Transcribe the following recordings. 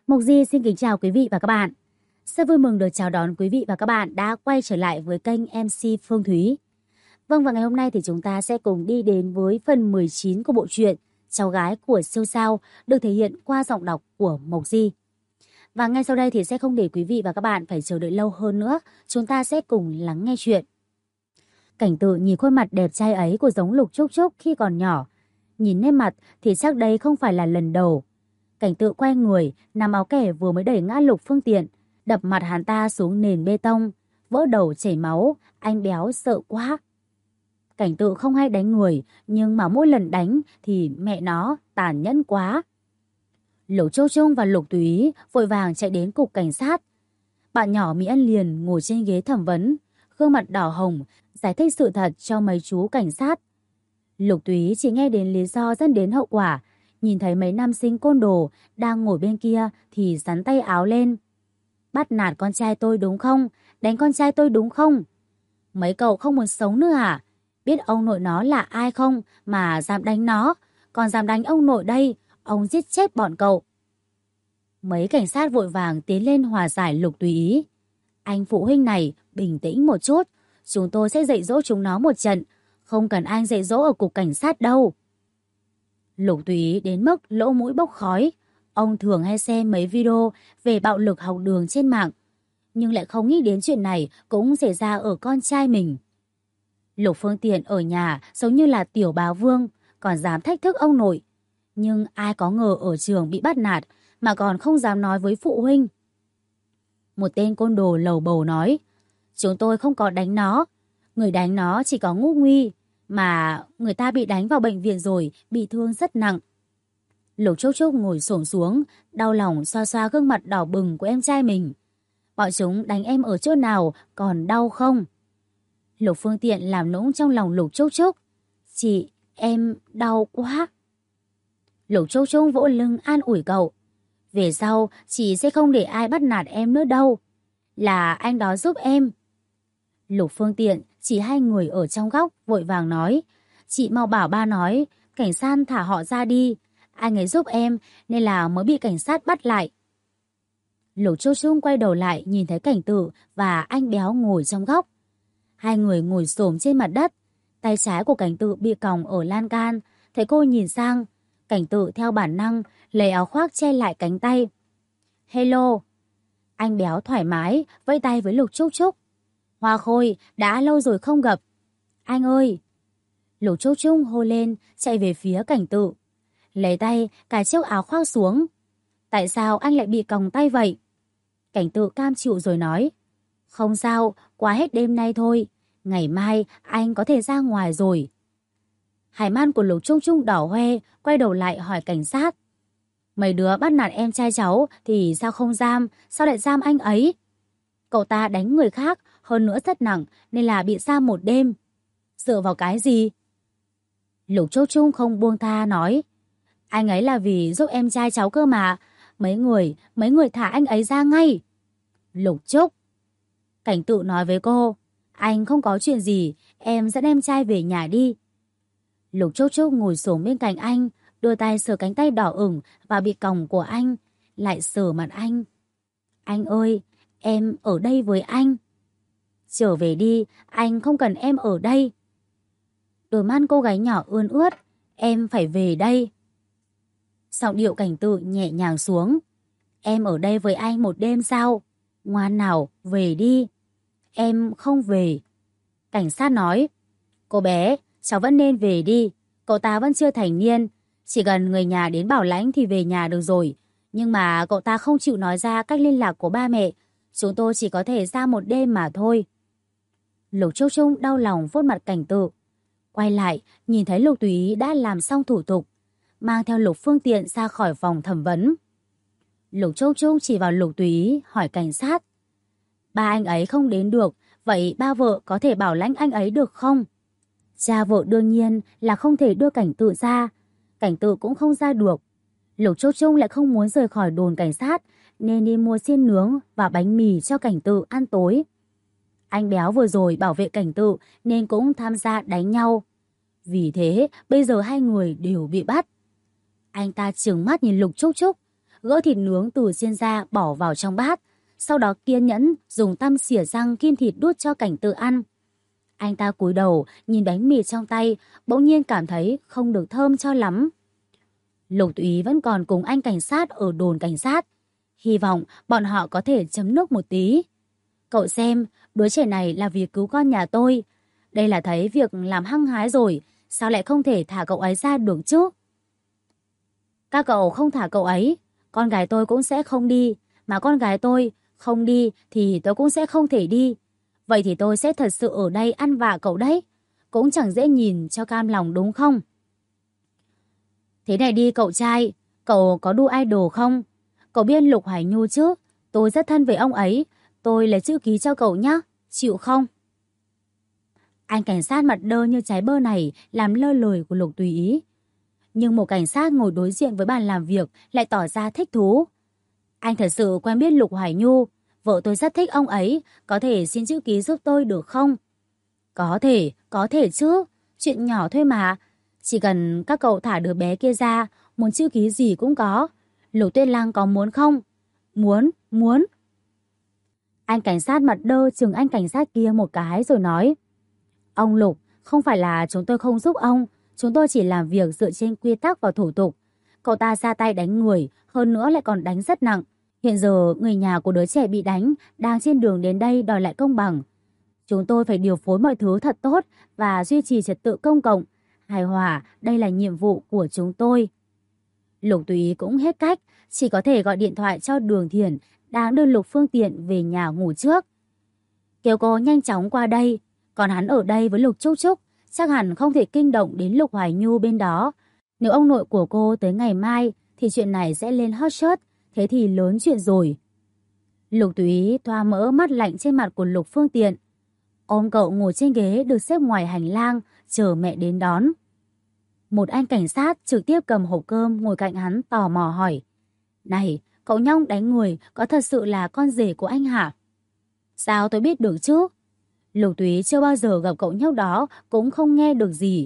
Mộc Di xin kính chào quý vị và các bạn. Rất vui mừng được chào đón quý vị và các bạn đã quay trở lại với kênh MC Phương Thúy. Vâng, và ngày hôm nay thì chúng ta sẽ cùng đi đến với phần 19 của bộ truyện Cháu gái của siêu sao được thể hiện qua giọng đọc của Mộc Di. Và ngay sau đây thì sẽ không để quý vị và các bạn phải chờ đợi lâu hơn nữa, chúng ta sẽ cùng lắng nghe chuyện. Cảnh Tự nhìn khuôn mặt đẹp trai ấy của Giống Lục Trúc Trúc khi còn nhỏ. Nhìn nét mặt thì chắc đây không phải là lần đầu. Cảnh Tự quay người, nắm áo kẻ vừa mới đẩy ngã Lục Phương Tiện, đập mặt hắn ta xuống nền bê tông, vỡ đầu chảy máu, anh béo sợ quá. Cảnh Tự không hay đánh người, nhưng mà mỗi lần đánh thì mẹ nó tàn nhẫn quá. Lục Châu Trung và Lục Túy vội vàng chạy đến cục cảnh sát. Bạn nhỏ Mỹ Ân liền ngồi trên ghế thẩm vấn, gương mặt đỏ hồng, giải thích sự thật cho mấy chú cảnh sát. Lục Túy chỉ nghe đến lý do dẫn đến hậu quả, nhìn thấy mấy nam sinh côn đồ đang ngồi bên kia thì xắn tay áo lên. Bắt nạt con trai tôi đúng không? Đánh con trai tôi đúng không? Mấy cậu không muốn sống nữa à? Biết ông nội nó là ai không mà dám đánh nó? Còn dám đánh ông nội đây, ông giết chết bọn cậu. Mấy cảnh sát vội vàng tiến lên hòa giải Lục Túy. Anh phụ huynh này, bình tĩnh một chút. Chúng tôi sẽ dạy dỗ chúng nó một trận. Không cần anh dạy dỗ ở cục cảnh sát đâu. Lục Túy đến mức lỗ mũi bốc khói. Ông thường hay xem mấy video về bạo lực học đường trên mạng, nhưng lại không nghĩ đến chuyện này cũng xảy ra ở con trai mình. Lục Phương Tiện ở nhà giống như là tiểu bá vương, còn dám thách thức ông nội. Nhưng ai có ngờ ở trường bị bắt nạt mà còn không dám nói với phụ huynh. Một tên côn đồ lầu bầu nói, chúng tôi không có đánh nó. Người đánh nó chỉ có Ngũ Nguy, mà người ta bị đánh vào bệnh viện rồi, bị thương rất nặng. Lục Trúc Trúc ngồi xổm xuống, đau lòng xoa xoa gương mặt đỏ bừng của em trai mình. Bọn chúng đánh em ở chỗ nào, còn đau không? Lục Phương Tiện làm nũng trong lòng Lục Trúc Trúc. Chị, em đau quá. Lục Trúc Trúc vỗ lưng an ủi cậu. Về sau, chị sẽ không để ai bắt nạt em nữa đâu. Là anh đó giúp em. Lục Phương Tiện chỉ hai người ở trong góc vội vàng nói. Chị mau bảo ba nói, cảnh sát thả họ ra đi. Anh ấy giúp em nên là mới bị cảnh sát bắt lại. Lục Trúc Trúc quay đầu lại nhìn thấy Cảnh Tự và anh béo ngồi trong góc. Hai người ngồi xổm trên mặt đất. Tay trái của Cảnh Tự bị còng ở lan can. Thấy cô nhìn sang, Cảnh Tự theo bản năng lấy áo khoác che lại cánh tay. Hello. Anh béo thoải mái vẫy tay với Lục Trúc Trúc. Hoa Khôi, đã lâu rồi không gặp. Anh ơi. Lục Trúc Trúc hô lên, chạy về phía Cảnh Tự. Lấy tay cài chiếc áo khoác xuống. Tại sao anh lại bị còng tay vậy? Cảnh Tự cam chịu rồi nói. Không sao, qua hết đêm nay thôi. Ngày mai anh có thể ra ngoài rồi. Hải man của Lục Trúc Trúc đỏ hoe, quay đầu lại hỏi cảnh sát. Mấy đứa bắt nạt em trai cháu thì sao không giam, sao lại giam anh ấy? Cậu ta đánh người khác, hơn nữa rất nặng nên là bị giam một đêm. Dựa vào cái gì? Lục Trúc Trúc không buông tha nói. Anh ấy là vì giúp em trai cháu cơ mà. Mấy người thả anh ấy ra ngay. Lục Trúc. Cảnh Tự nói với cô. Anh không có chuyện gì, em dẫn em trai về nhà đi. Lục Trúc Trúc ngồi xổm bên cạnh anh, đưa tay sờ cánh tay đỏ ửng và bị còng của anh, lại sờ mặt anh. Anh ơi, em ở đây với anh. Trở về đi, anh không cần em ở đây. Đôi mắt cô gái nhỏ ươn ướt. Em phải về đây. Giọng điệu Cảnh Tự nhẹ nhàng xuống. Em ở đây với anh một đêm sao? Ngoan nào, về đi. Em không về. Cảnh sát nói. Cô bé, cháu vẫn nên về đi. Cậu ta vẫn chưa thành niên. Chỉ cần người nhà đến bảo lãnh thì về nhà được rồi. Nhưng mà cậu ta không chịu nói ra cách liên lạc của ba mẹ. Chúng tôi chỉ có thể ra một đêm mà thôi. Lục Trúc Trúc đau lòng vuốt mặt Cảnh Tự. Quay lại, nhìn thấy Lục Túy đã làm xong thủ tục, mang theo Lục Phương Tiện ra khỏi phòng thẩm vấn. Lục Trúc Trúc chỉ vào Lục Túy hỏi cảnh sát. Ba anh ấy không đến được, vậy ba vợ có thể bảo lãnh anh ấy được không? Cha vợ đương nhiên là không thể đưa Cảnh Tự ra. Cảnh Tự cũng không ra được. Lục Trúc Trúc lại không muốn rời khỏi đồn cảnh sát nên đi mua xiên nướng và bánh mì cho Cảnh Tự ăn tối. Anh béo vừa rồi bảo vệ Cảnh Tự nên cũng tham gia đánh nhau. Vì thế bây giờ hai người đều bị bắt. Anh ta trừng mắt nhìn Lục Trúc Trúc. gỡ thịt nướng từ xiên ra bỏ vào trong bát. Sau đó kiên nhẫn dùng tăm xỉa răng kim thịt đút cho Cảnh Tự ăn. Anh ta cúi đầu nhìn bánh mì trong tay, bỗng nhiên cảm thấy không được thơm cho lắm. Lục Túy vẫn còn cùng anh cảnh sát ở đồn cảnh sát. Hy vọng bọn họ có thể chấm nước một tí. Cậu xem, đứa trẻ này là vì cứu con nhà tôi. Đây là thấy việc làm hăng hái rồi, sao lại không thể thả cậu ấy ra được chứ? Các cậu không thả cậu ấy, con gái tôi cũng sẽ không đi. Mà con gái tôi không đi thì tôi cũng sẽ không thể đi. Vậy thì tôi sẽ thật sự ở đây ăn vạ cậu đấy. Cũng chẳng dễ nhìn cho cam lòng đúng không? Thế này đi cậu trai, cậu có đu idol không? Cậu biết Lục Hoài Nhu chứ? Tôi rất thân với ông ấy. Tôi lấy chữ ký cho cậu nhé. Chịu không? Anh cảnh sát mặt đơ như trái bơ này làm lơ lời của Lục Tùy Ý. Nhưng một cảnh sát ngồi đối diện với bàn làm việc lại tỏ ra thích thú. Anh thật sự quen biết Lục Hoài Nhu. Vợ tôi rất thích ông ấy. Có thể xin chữ ký giúp tôi được không? Có thể chứ. Chuyện nhỏ thôi mà. Chỉ cần các cậu thả đứa bé kia ra, muốn chữ ký gì cũng có. Lục Tuyết Lăng có muốn không? Muốn. Anh cảnh sát mặt đơ chừng anh cảnh sát kia một cái rồi nói. Ông Lục, không phải là chúng tôi không giúp ông. Chúng tôi chỉ làm việc dựa trên quy tắc và thủ tục. Cậu ta ra tay đánh người, hơn nữa lại còn đánh rất nặng. Hiện giờ người nhà của đứa trẻ bị đánh đang trên đường đến đây đòi lại công bằng. Chúng tôi phải điều phối mọi thứ thật tốt và duy trì trật tự công cộng. Hài hòa, đây là nhiệm vụ của chúng tôi. Lục Túy cũng hết cách, chỉ có thể gọi điện thoại cho Đường Thiển đang đưa Lục Phương Tiện về nhà ngủ trước. Kêu cô nhanh chóng qua đây, còn hắn ở đây với Lục Trúc Trúc, chắc hẳn không thể kinh động đến Lục Hoài Nhu bên đó. Nếu ông nội của cô tới ngày mai thì chuyện này sẽ lên hot search, thế thì lớn chuyện rồi. Lục Túy thoa mỡ mắt lạnh trên mặt của Lục Phương Tiện. Ôm cậu ngồi trên ghế được xếp ngoài hành lang, chờ mẹ đến đón. Một anh cảnh sát trực tiếp cầm hộp cơm ngồi cạnh hắn tò mò hỏi. Này, cậu nhóc đánh người có thật sự là con rể của anh hả? Sao tôi biết được chứ? Lục Túy chưa bao giờ gặp cậu nhóc đó, cũng không nghe được gì.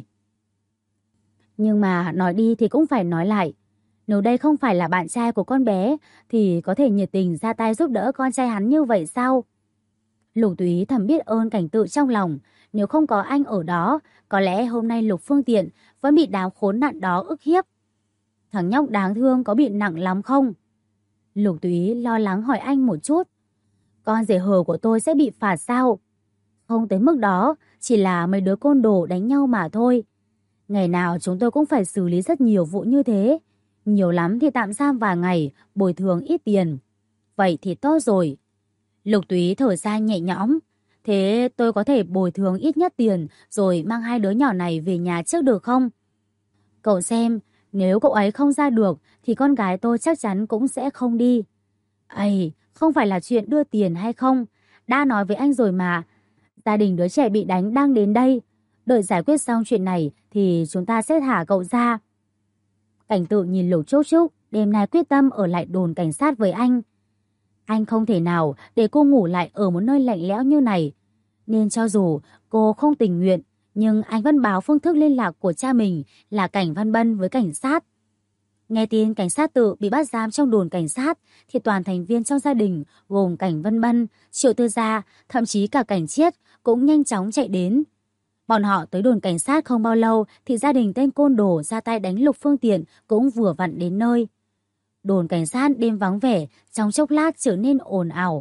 Nhưng mà nói đi thì cũng phải nói lại. Nếu đây không phải là bạn trai của con bé, thì có thể nhiệt tình ra tay giúp đỡ con trai hắn như vậy sao? Lục Túy thầm biết ơn Cảnh Tự trong lòng. Nếu không có anh ở đó, có lẽ hôm nay Lục Phương Tiện vẫn bị đám khốn nạn đó ức hiếp. Thằng nhóc đáng thương có bị nặng lắm không? Lục Túy lo lắng hỏi anh một chút. Con rể hờ của tôi sẽ bị phạt sao? Không tới mức đó, chỉ là mấy đứa côn đồ đánh nhau mà thôi. Ngày nào chúng tôi cũng phải xử lý rất nhiều vụ như thế. Nhiều lắm thì tạm giam vài ngày, bồi thường ít tiền. Vậy thì tốt rồi. Lục Túy thở ra nhẹ nhõm. Thế tôi có thể bồi thường ít nhất tiền rồi mang hai đứa nhỏ này về nhà trước được không? Cậu xem, nếu cậu ấy không ra được thì con gái tôi chắc chắn cũng sẽ không đi. Ây, không phải là chuyện đưa tiền hay không. Đã nói với anh rồi mà. Gia đình đứa trẻ bị đánh đang đến đây. Đợi giải quyết xong chuyện này thì chúng ta sẽ thả cậu ra. Cảnh Tự nhìn Lục Trúc Trúc, đêm nay quyết tâm ở lại đồn cảnh sát với anh. Anh không thể nào để cô ngủ lại ở một nơi lạnh lẽo như này. Nên cho dù cô không tình nguyện, nhưng anh vẫn báo phương thức liên lạc của cha mình là Cảnh Văn Bân với cảnh sát. Nghe tin cảnh sát Tự bị bắt giam trong đồn cảnh sát, thì toàn thành viên trong gia đình gồm Cảnh Văn Bân, Triệu Tư Gia, thậm chí cả Cảnh Chiết cũng nhanh chóng chạy đến. Bọn họ tới đồn cảnh sát không bao lâu thì gia đình tên côn đồ ra tay đánh Lục Phương Tiện cũng vừa vặn đến nơi. Đồn cảnh sát đêm vắng vẻ, trong chốc lát trở nên ồn ào.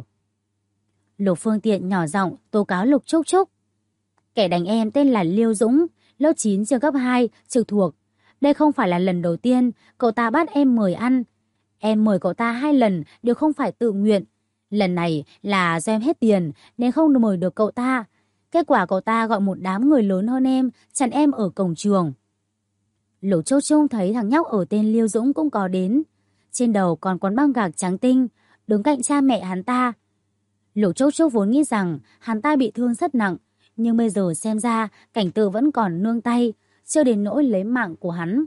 Lục Phương Tiện nhỏ giọng tố cáo Lục Trúc Trúc. Kẻ đánh em tên là Liêu Dũng, lớp 9 trường cấp 2, trực thuộc. Đây không phải là lần đầu tiên cậu ta bắt em mời ăn. Em mời cậu ta 2 lần đều không phải tự nguyện. Lần này là do em hết tiền nên không mời được cậu ta. Kết quả cậu ta gọi một đám người lớn hơn em chặn em ở cổng trường. Lục Trúc Trúc thấy thằng nhóc ở tên Liêu Dũng cũng có đến. Trên đầu còn quấn băng gạc trắng tinh, đứng cạnh cha mẹ hắn ta. Lục Trúc Trúc vốn nghĩ rằng hắn ta bị thương rất nặng, nhưng bây giờ xem ra Cảnh Tự vẫn còn nương tay, chưa đến nỗi lấy mạng của hắn.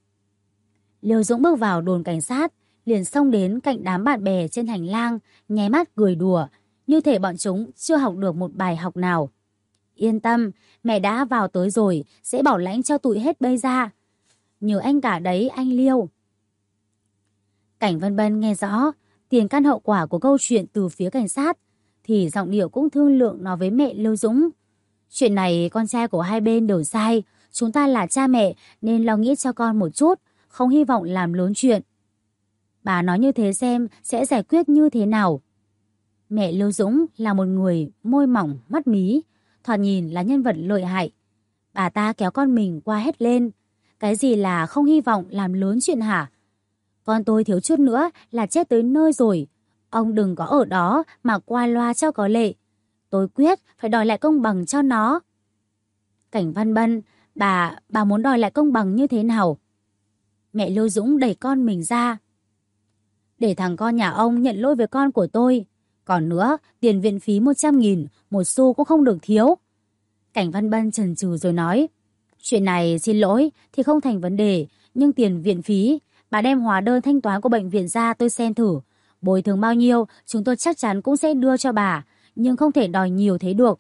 Liêu Dũng bước vào đồn cảnh sát, liền xông đến cạnh đám bạn bè trên hành lang, nháy mắt cười đùa, như thể bọn chúng chưa học được một bài học nào. Yên tâm, mẹ đã vào tới rồi, sẽ bảo lãnh cho tụi hết bây ra. Nhờ anh cả đấy anh Liêu. Cảnh Vân Bân nghe rõ tiền căn hậu quả của câu chuyện từ phía cảnh sát thì giọng điệu cũng thương lượng nói với mẹ Lưu Dũng. Chuyện này con trai của hai bên đều sai, chúng ta là cha mẹ nên lo nghĩ cho con một chút, không hy vọng làm lớn chuyện. Bà nói như thế xem sẽ giải quyết như thế nào. Mẹ Lưu Dũng là một người môi mỏng, mắt mí, thoạt nhìn là nhân vật lợi hại. Bà ta kéo con mình qua hét lên. Cái gì là không hy vọng làm lớn chuyện hả? Con tôi thiếu chút nữa là chết tới nơi rồi. Ông đừng có ở đó mà qua loa cho có lệ. Tôi quyết phải đòi lại công bằng cho nó. Cảnh Văn Bân, bà muốn đòi lại công bằng như thế nào? Mẹ Lưu Dũng đẩy con mình ra. Để thằng con nhà ông nhận lỗi với con của tôi. Còn nữa, tiền viện phí 100.000, một xu cũng không được thiếu. Cảnh Văn Bân chần chừ rồi nói. Chuyện này xin lỗi thì không thành vấn đề, nhưng tiền viện phí, bà đem hóa đơn thanh toán của bệnh viện ra tôi xem thử. Bồi thường bao nhiêu, chúng tôi chắc chắn cũng sẽ đưa cho bà, nhưng không thể đòi nhiều thế được.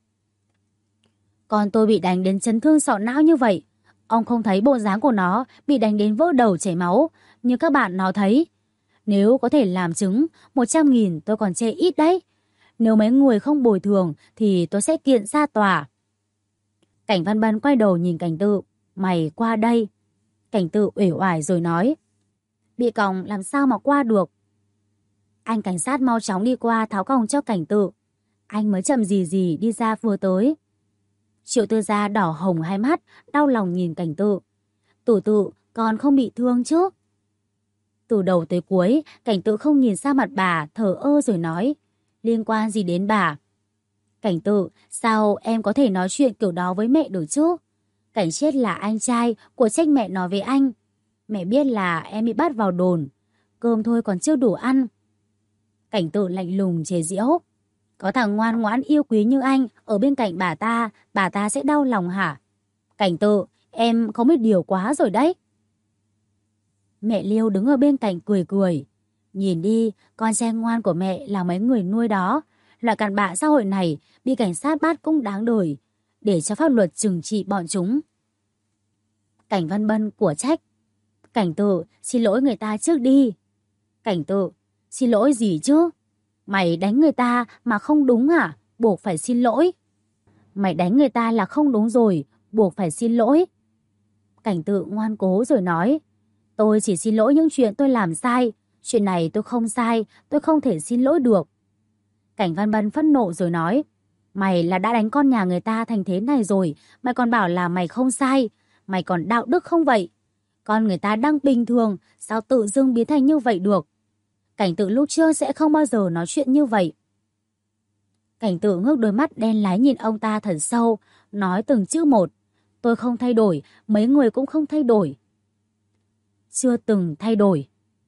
Con tôi bị đánh đến chấn thương sọ não như vậy. Ông không thấy bộ dáng của nó bị đánh đến vỡ đầu chảy máu, như các bạn nó thấy. Nếu có thể làm chứng, 100.000 tôi còn chê ít đấy. Nếu mấy người không bồi thường thì tôi sẽ kiện ra tòa. Cảnh Văn Bân quay đầu nhìn Cảnh Tự. Mày qua đây. Cảnh Tự uể oải rồi nói. Bị còng làm sao mà qua được. Anh cảnh sát mau chóng đi qua tháo còng cho Cảnh Tự. Anh mới chậm gì gì đi ra vừa tới. Triệu Tư Gia đỏ hồng hai mắt, đau lòng nhìn Cảnh Tự. Tự, con không bị thương chứ? Từ đầu tới cuối, Cảnh Tự không nhìn sang mặt bà, thờ ơ rồi nói. Liên quan gì đến bà? Cảnh Tự, sao em có thể nói chuyện kiểu đó với mẹ được chứ? Cảnh Chiết là anh trai của trách mẹ nói với anh. Mẹ biết là em bị bắt vào đồn. Cơm thôi còn chưa đủ ăn. Cảnh Tự lạnh lùng chế giễu. Có thằng ngoan ngoãn yêu quý như anh ở bên cạnh bà ta sẽ đau lòng hả? Cảnh Tự, em không biết điều quá rồi đấy. Mẹ Liêu đứng ở bên cạnh cười cười. Nhìn đi, con trai ngoan của mẹ là mấy người nuôi đó. Loại cặn bã xã hội này bị cảnh sát bắt cũng đáng đời. Để cho pháp luật trừng trị bọn chúng. Cảnh Văn Bân của trách. Cảnh Tự, xin lỗi người ta trước đi. Cảnh Tự, xin lỗi gì chứ? Mày đánh người ta mà không đúng hả? Buộc phải xin lỗi. Mày đánh người ta là không đúng rồi, buộc phải xin lỗi. Cảnh Tự ngoan cố rồi nói. Tôi chỉ xin lỗi những chuyện tôi làm sai. Chuyện này tôi không sai, tôi không thể xin lỗi được. Cảnh Văn Bân phẫn nộ rồi nói. Mày là đã đánh con nhà người ta thành thế này rồi, mày còn bảo là mày không sai. Mày còn đạo đức không vậy? Con người ta đang bình thường, sao tự dưng biến thành như vậy được? Cảnh Tự lúc trước sẽ không bao giờ nói chuyện như vậy. Cảnh Tự ngước đôi mắt đen láy nhìn ông ta thật sâu, nói từng chữ một. Tôi không thay đổi, mấy người cũng không thay đổi. Chưa từng thay đổi.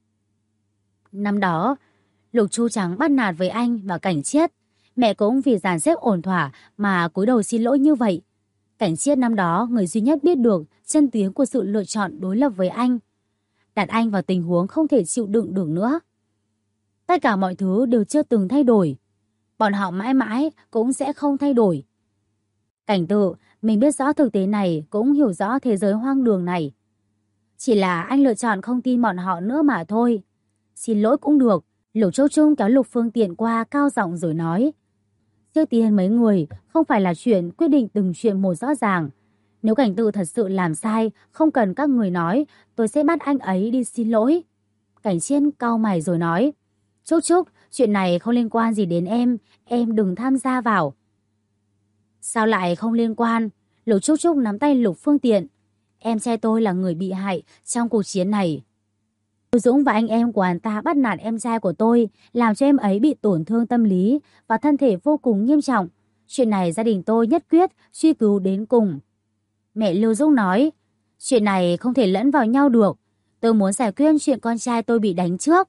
Năm đó, Lục Chu Trắng bắt nạt với anh và Cảnh Chiết. Mẹ cũng vì dàn xếp ổn thỏa mà cúi đầu xin lỗi như vậy. Cảnh Chiết năm đó người duy nhất biết được chân tướng của sự lựa chọn đối lập với anh. Đặt anh vào tình huống không thể chịu đựng được nữa. Tất cả mọi thứ đều chưa từng thay đổi. Bọn họ mãi mãi cũng sẽ không thay đổi. Cảnh Tự, mình biết rõ thực tế này, cũng hiểu rõ thế giới hoang đường này. Chỉ là anh lựa chọn không tin bọn họ nữa mà thôi. Xin lỗi cũng được. Lục Châu Trung kéo Lục Phương Tiện qua cao giọng rồi nói. Trước tiên mấy người không phải là chuyện quyết định từng chuyện một rõ ràng. Nếu Cảnh Tự thật sự làm sai, không cần các người nói, tôi sẽ bắt anh ấy đi xin lỗi. Cảnh Chiên cau mày rồi nói. Trúc, chuyện này không liên quan gì đến em đừng tham gia vào. Sao lại không liên quan? Lục Trúc nắm tay Lục Phương Tiện. Em trai tôi là người bị hại trong cuộc chiến này. Dũng và anh em của anh ta bắt nạt em trai của tôi, làm cho em ấy bị tổn thương tâm lý và thân thể vô cùng nghiêm trọng. Chuyện này gia đình tôi nhất quyết truy cứu đến cùng. Mẹ Lưu Dũng nói, chuyện này không thể lẫn vào nhau được. Tôi muốn giải quyết chuyện con trai tôi bị đánh trước.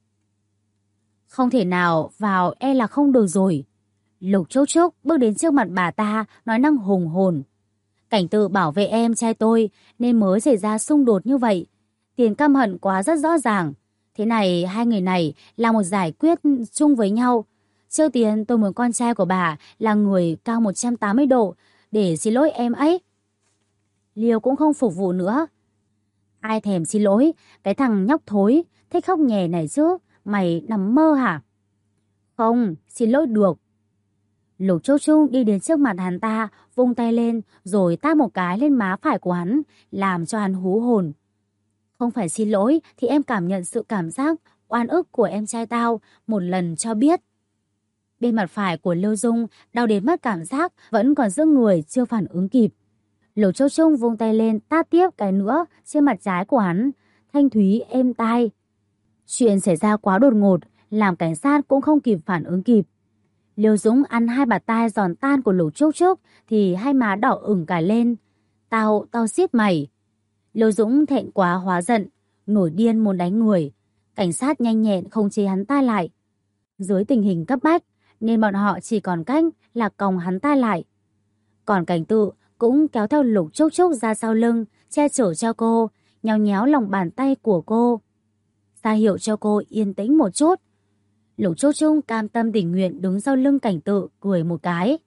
Không thể nào vào là không được rồi. Lục Trúc bước đến trước mặt bà ta, nói năng hùng hồn. Cảnh Tự bảo vệ em trai tôi nên mới xảy ra xung đột như vậy. Tiền căm hận quá rất rõ ràng. Thế này hai người này là một giải quyết chung với nhau. Trước tiên tôi muốn con trai của bà là người cao 180 độ để xin lỗi em ấy. Liêu cũng không phục vụ nữa. Ai thèm xin lỗi, cái thằng nhóc thối, thích khóc nhè này chứ, mày nằm mơ hả? Không, xin lỗi được. Lục Châu Trung đi đến trước mặt hắn ta, vung tay lên rồi tát một cái lên má phải của hắn, làm cho hắn hú hồn. Không phải xin lỗi thì em cảm nhận sự cảm giác oan ức của em trai tao một lần cho biết. Bên mặt phải của Lưu Dung đau đến mất cảm giác, vẫn còn giữ người chưa phản ứng kịp. Lục Châu Trung vung tay lên tát tiếp cái nữa trên mặt trái của hắn, thanh thúy êm tai. Chuyện xảy ra quá đột ngột, làm cảnh sát cũng không kịp phản ứng kịp. Lưu Dũng ăn hai bạt tai giòn tan của Lục Trúc Trúc thì hai má đỏ ửng cả lên. Tao xiết mày. Lưu Dũng thẹn quá hóa giận, nổi điên muốn đánh người. Cảnh sát nhanh nhẹn khống chế hắn ta lại. Dưới tình hình cấp bách nên bọn họ chỉ còn cách là còng hắn ta lại. Còn Cảnh Tự cũng kéo theo Lục Trúc Trúc ra sau lưng, che chở cho cô, nhéo nhéo lòng bàn tay của cô, ra hiệu cho cô yên tĩnh một chút. Lục Trúc Trúc cam tâm tình nguyện đứng sau lưng Cảnh Tự, cười một cái.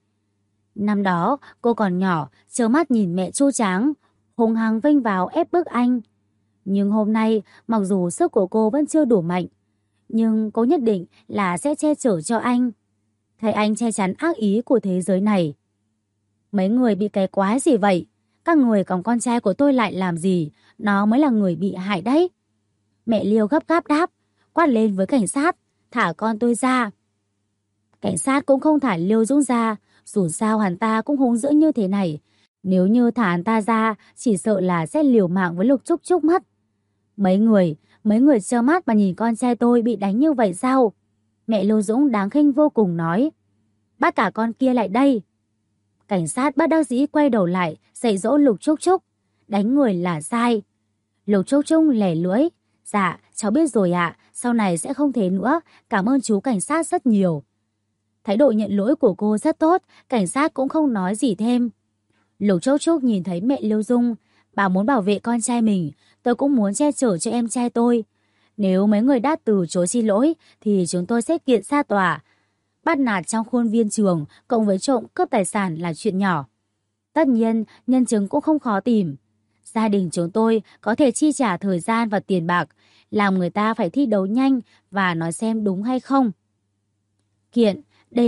Năm đó cô còn nhỏ, trơ mắt nhìn mẹ Chu Tráng hùng hăng vênh vào ép bức anh. Nhưng hôm nay, mặc dù sức của cô vẫn chưa đủ mạnh, nhưng cô nhất định là sẽ che chở cho anh, thay anh che chắn ác ý của thế giới này. Mấy người bị cái quái gì vậy? Các người còng con trai của tôi lại làm gì? Nó mới là người bị hại đấy. Mẹ Liêu gấp gáp đáp, quát lên với cảnh sát, thả con tôi ra. Cảnh sát cũng không thả Liêu Dũng ra, dù sao hắn ta cũng hung dữ như thế này. Nếu như thả hắn ta ra, chỉ sợ là sẽ liều mạng với Lục Trúc Trúc mất. Mấy người trơ mắt mà nhìn con trai tôi bị đánh như vậy sao? Mẹ Liêu Dũng đáng khinh vô cùng nói. Bắt cả con kia lại đây. Cảnh sát bất đắc dĩ quay đầu lại, dạy dỗ Lục Trúc Trúc. Đánh người là sai. Lục Trúc Trúc lẻ lưỡi. Dạ, cháu biết rồi ạ, sau này sẽ không thế nữa, cảm ơn chú cảnh sát rất nhiều. Thái độ nhận lỗi của cô rất tốt, cảnh sát cũng không nói gì thêm. Lục Trúc Trúc nhìn thấy mẹ Lưu Dung, bà muốn bảo vệ con trai mình, tôi cũng muốn che chở cho em trai tôi. Nếu mấy người đã từ chối xin lỗi thì chúng tôi sẽ kiện ra tòa. Bắt nạt trong khuôn viên trường cộng với trộm cướp tài sản là chuyện nhỏ. Tất nhiên, nhân chứng cũng không khó tìm. Gia đình chúng tôi có thể chi trả thời gian và tiền bạc, làm người ta phải thi đấu nhanh và nói xem đúng hay không. Kiện, đây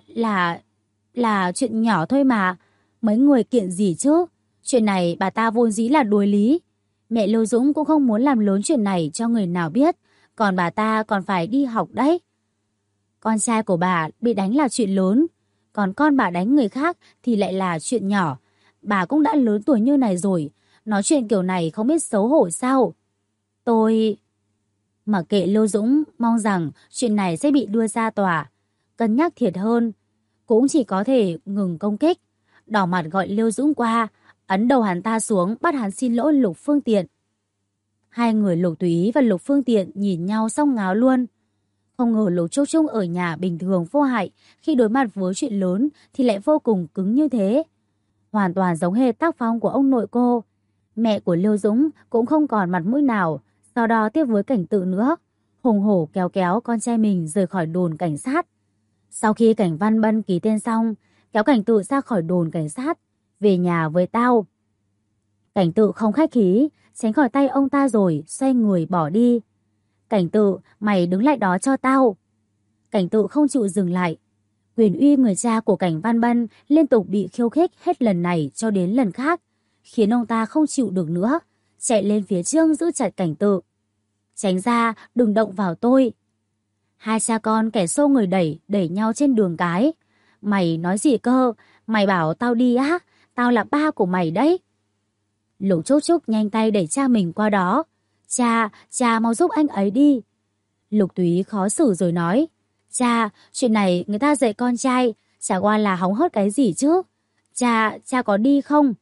là chuyện nhỏ thôi mà. Mấy người kiện gì chứ? Chuyện này bà ta vốn dĩ là đối lý. Mẹ Lưu Dũng cũng không muốn làm lớn chuyện này cho người nào biết, còn bà ta còn phải đi học đấy. Con trai của bà bị đánh là chuyện lớn, còn con bà đánh người khác thì lại là chuyện nhỏ. Bà cũng đã lớn tuổi như này rồi, nói chuyện kiểu này không biết xấu hổ sao? Tôi... Mặc kệ Lưu Dũng mong rằng chuyện này sẽ bị đưa ra tòa, cân nhắc thiệt hơn, cũng chỉ có thể ngừng công kích, đỏ mặt gọi Lưu Dũng qua, ấn đầu hắn ta xuống bắt hắn xin lỗi Lục Phương Tiện. Hai người Lục Tùy Ý và Lục Phương Tiện nhìn nhau xong ngáo luôn. Không ngờ Lục Trúc Trúc ở nhà bình thường vô hại, khi đối mặt với chuyện lớn thì lại vô cùng cứng như thế. Hoàn toàn giống hệt tác phong của ông nội cô. Mẹ của Lưu Dũng cũng không còn mặt mũi nào, sau đó tiếp với Cảnh Tự nữa, hùng hổ kéo kéo con trai mình rời khỏi đồn cảnh sát. Sau khi Cảnh Văn Bân ký tên xong, kéo Cảnh Tự ra khỏi đồn cảnh sát, về nhà với tao. Cảnh Tự không khách khí, tránh khỏi tay ông ta rồi xoay người bỏ đi. Cảnh Tự, mày đứng lại đó cho tao. Cảnh Tự không chịu dừng lại. Quyền uy người cha của Cảnh Văn Bân liên tục bị khiêu khích hết lần này cho đến lần khác, khiến ông ta không chịu được nữa, chạy lên phía trước giữ chặt Cảnh Tự. Tránh ra, đừng động vào tôi. Hai cha con kẻ xô người đẩy nhau trên đường cái. Mày nói gì cơ? Mày bảo tao đi á? Tao là ba của mày đấy. Lục Trúc Trúc nhanh tay đẩy cha mình qua đó. Cha mau giúp anh ấy đi. Lục Túy khó xử rồi nói. Cha, chuyện này người ta dạy con trai, chả qua là hóng hớt cái gì chứ. Cha có đi không?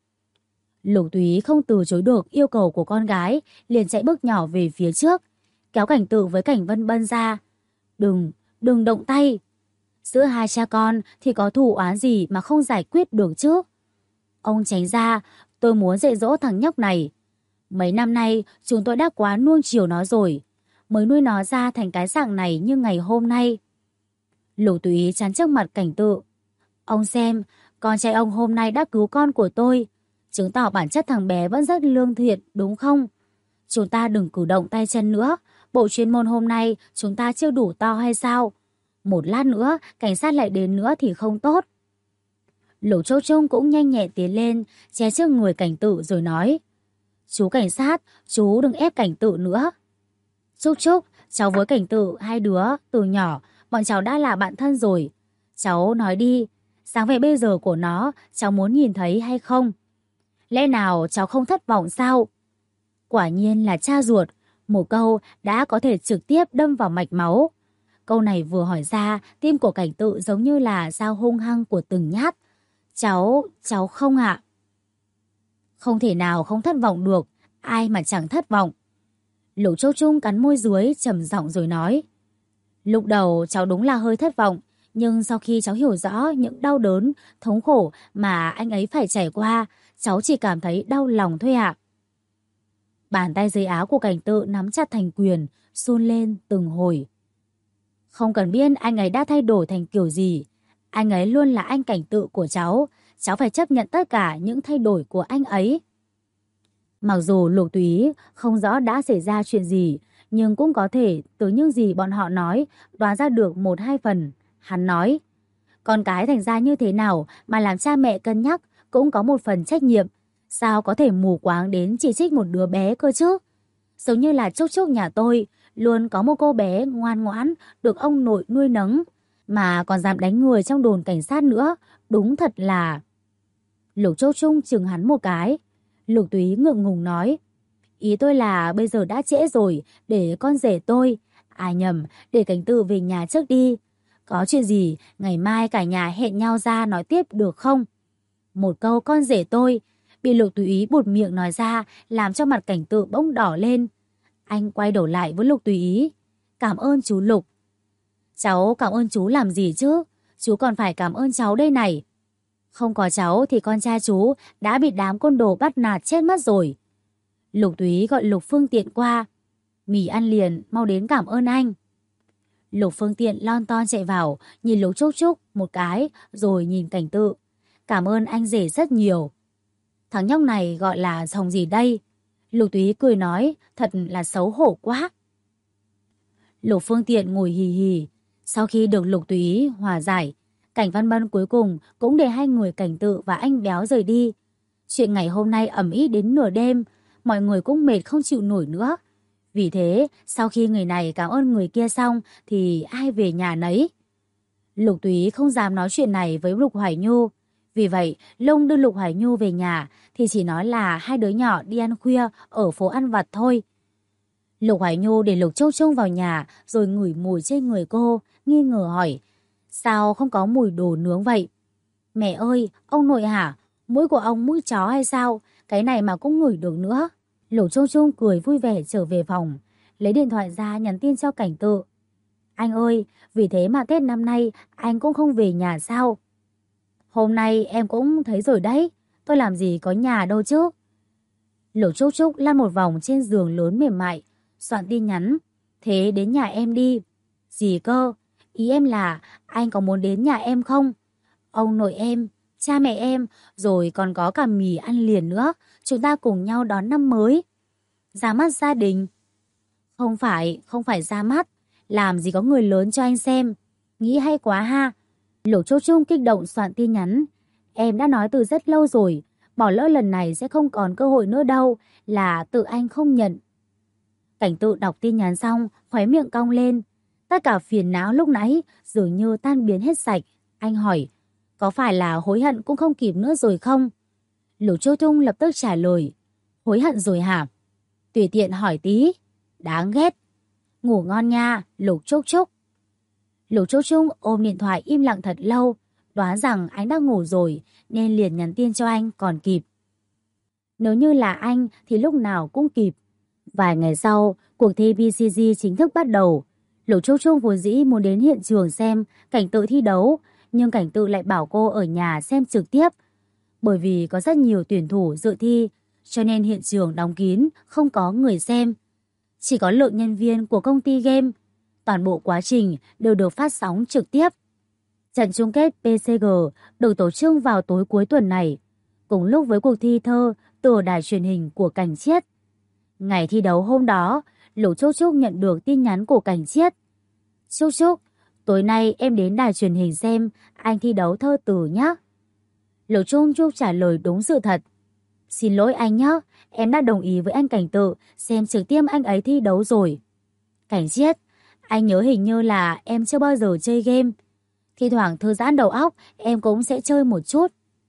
Lục Túy không từ chối được yêu cầu của con gái, liền chạy bước nhỏ về phía trước, kéo Cảnh Tự với Cảnh Vân Bân ra. Đừng động tay. Giữa hai cha con thì có thù oán gì mà không giải quyết được chứ. Ông tránh ra, tôi muốn dạy dỗ thằng nhóc này. Mấy năm nay chúng tôi đã quá nuông chiều nó rồi, mới nuôi nó ra thành cái dạng này như ngày hôm nay. Lục Túy chắn trước mặt Cảnh Tự. Ông xem, con trai ông hôm nay đã cứu con của tôi, chứng tỏ bản chất thằng bé vẫn rất lương thiện, đúng không? Chúng ta đừng cử động tay chân nữa, bộ chuyên môn hôm nay chúng ta chưa đủ to hay sao? Một lát nữa cảnh sát lại đến nữa thì không tốt. Lục Châu Trung cũng nhanh nhẹn tiến lên, che trước người Cảnh Tự rồi nói: Chú cảnh sát, chú đừng ép Cảnh Tự nữa. Trúc Trúc, cháu với Cảnh Tự hai đứa từ nhỏ bọn cháu đã là bạn thân rồi. Cháu nói đi, dáng vẻ bây giờ của nó cháu muốn nhìn thấy hay không? Lẽ nào cháu không thất vọng sao? Quả nhiên là cha ruột, một câu đã có thể trực tiếp đâm vào mạch máu. Câu này vừa hỏi ra, tim của Cảnh Tự giống như là dao hung hăng của từng nhát. Cháu không ạ. Không thể nào không thất vọng được, ai mà chẳng thất vọng. Lục Châu Trung cắn môi dưới trầm giọng rồi nói: Lúc đầu cháu đúng là hơi thất vọng, nhưng sau khi cháu hiểu rõ những đau đớn, thống khổ mà anh ấy phải trải qua, cháu chỉ cảm thấy đau lòng thôi ạ. Bàn tay dưới áo của Cảnh Tự nắm chặt thành quyền, run lên từng hồi. Không cần biết anh ấy đã thay đổi thành kiểu gì, anh ấy luôn là anh Cảnh Tự của cháu phải chấp nhận tất cả những thay đổi của anh ấy. Mặc dù Lục Túy không rõ đã xảy ra chuyện gì, nhưng cũng có thể từ những gì bọn họ nói đoán ra được một hai phần. Hắn nói: Con cái thành ra như thế nào mà làm cha mẹ cân nhắc cũng có một phần trách nhiệm. Sao có thể mù quáng đến chỉ trích một đứa bé cơ chứ? Giống như là Trúc Trúc nhà tôi, luôn có một cô bé ngoan ngoãn được ông nội nuôi nấng, mà còn dám đánh người trong đồn cảnh sát nữa. Đúng thật là... Lục Châu Trung chừng hắn một cái. Lục Túy ngượng ngùng nói: Ý tôi là bây giờ đã trễ rồi, để con rể tôi... nhầm, để Cảnh Tự về nhà trước đi. Có chuyện gì, ngày mai cả nhà hẹn nhau ra nói tiếp được không? Một câu con rể tôi, bị Lục Túy buột miệng nói ra, làm cho mặt Cảnh Tự bỗng đỏ lên. Anh quay đầu lại với Lục Túy: Cảm ơn chú Lục. Cháu cảm ơn chú làm gì chứ? Chú còn phải cảm ơn cháu đây này. Không có cháu thì con trai chú đã bị đám côn đồ bắt nạt chết mất rồi. Lục Túy gọi Lục Phương Tiện qua: Mì ăn liền, mau đến cảm ơn anh. Lục Phương Tiện lon ton chạy vào, nhìn Lục Trúc Trúc một cái, rồi nhìn Cảnh Tự: Cảm ơn anh rể rất nhiều. Thằng nhóc này gọi là dòng gì đây? Lục Túy cười nói: Thật là xấu hổ quá. Lục Phương Tiện ngồi hì hì. Sau khi được Lục Túy hòa giải, Cảnh Văn Bân cuối cùng cũng để hai người Cảnh Tự và anh Béo rời đi. Chuyện ngày hôm nay ầm ĩ đến nửa đêm, mọi người cũng mệt không chịu nổi nữa. Vì thế, sau khi người này cảm ơn người kia xong thì ai về nhà nấy. Lục Túy không dám nói chuyện này với Lục Hoài Nhu. Vì vậy, lúc đưa Lục Hoài Nhu về nhà thì chỉ nói là hai đứa nhỏ đi ăn khuya ở phố ăn vặt thôi. Lục Hoài Nhu để Lục Châu Trung vào nhà rồi ngửi mùi trên người cô, nghi ngờ hỏi: Sao không có mùi đồ nướng vậy? Mẹ ơi, ông nội hả? Mũi của ông mũi chó hay sao? Cái này mà cũng ngửi được nữa. Lục Châu Trung cười vui vẻ trở về phòng, lấy điện thoại ra nhắn tin cho Cảnh Tự: Anh ơi, vì thế mà Tết năm nay anh cũng không về nhà sao? Hôm nay em cũng thấy rồi đấy, tôi làm gì có nhà đâu chứ. Lục Trúc Trúc lăn một vòng trên giường lớn mềm mại, soạn tin nhắn: Thế đến nhà em đi. Gì cơ? Ý em là anh có muốn đến nhà em không? Ông nội em, cha mẹ em, rồi còn có cả mì ăn liền nữa, chúng ta cùng nhau đón năm mới. Ra mắt gia đình. Không phải ra mắt, làm gì có người lớn cho anh xem. Nghĩ hay quá ha. Lục Châu Trung kích động soạn tin nhắn: Em đã nói từ rất lâu rồi, bỏ lỡ lần này sẽ không còn cơ hội nữa đâu, là tự anh không nhận. Cảnh Tự đọc tin nhắn xong, khóe miệng cong lên. Tất cả phiền não lúc nãy dường như tan biến hết sạch. Anh hỏi: Có phải là hối hận cũng không kịp nữa rồi không? Lục Châu Trung lập tức trả lời: Hối hận rồi hả? Tùy tiện hỏi tí. Đáng ghét. Ngủ ngon nha, Lục Trúc Trúc. Lục Trúc Trung ôm điện thoại im lặng thật lâu, đoán rằng anh đã ngủ rồi nên liền nhắn tin cho anh còn kịp. Nếu như là anh thì lúc nào cũng kịp. Vài ngày sau, cuộc thi BCG chính thức bắt đầu. Lục Trúc Trung vốn dĩ muốn đến hiện trường xem Cảnh Tự thi đấu, nhưng Cảnh Tự lại bảo cô ở nhà xem trực tiếp. Bởi vì có rất nhiều tuyển thủ dự thi, cho nên hiện trường đóng kín, không có người xem. Chỉ có lượng nhân viên của công ty game. Toàn bộ quá trình đều được phát sóng trực tiếp. Trận chung kết PCG được tổ chức vào tối cuối tuần này, cùng lúc với cuộc thi thơ từ đài truyền hình của Cảnh Chiết. Ngày thi đấu hôm đó, Lục Trúc Trúc nhận được tin nhắn của Cảnh Chiết. Trúc Trúc, tối nay em đến đài truyền hình xem anh thi đấu thơ từ nhé. Lục Trúc Trúc trả lời đúng sự thật. Xin lỗi anh nhé, em đã đồng ý với anh Cảnh Tự xem trực tiếp anh ấy thi đấu rồi. Cảnh Chiết, anh nhớ hình như là em chưa bao giờ chơi game. Thi thoảng thư giãn đầu óc em cũng sẽ chơi một chút.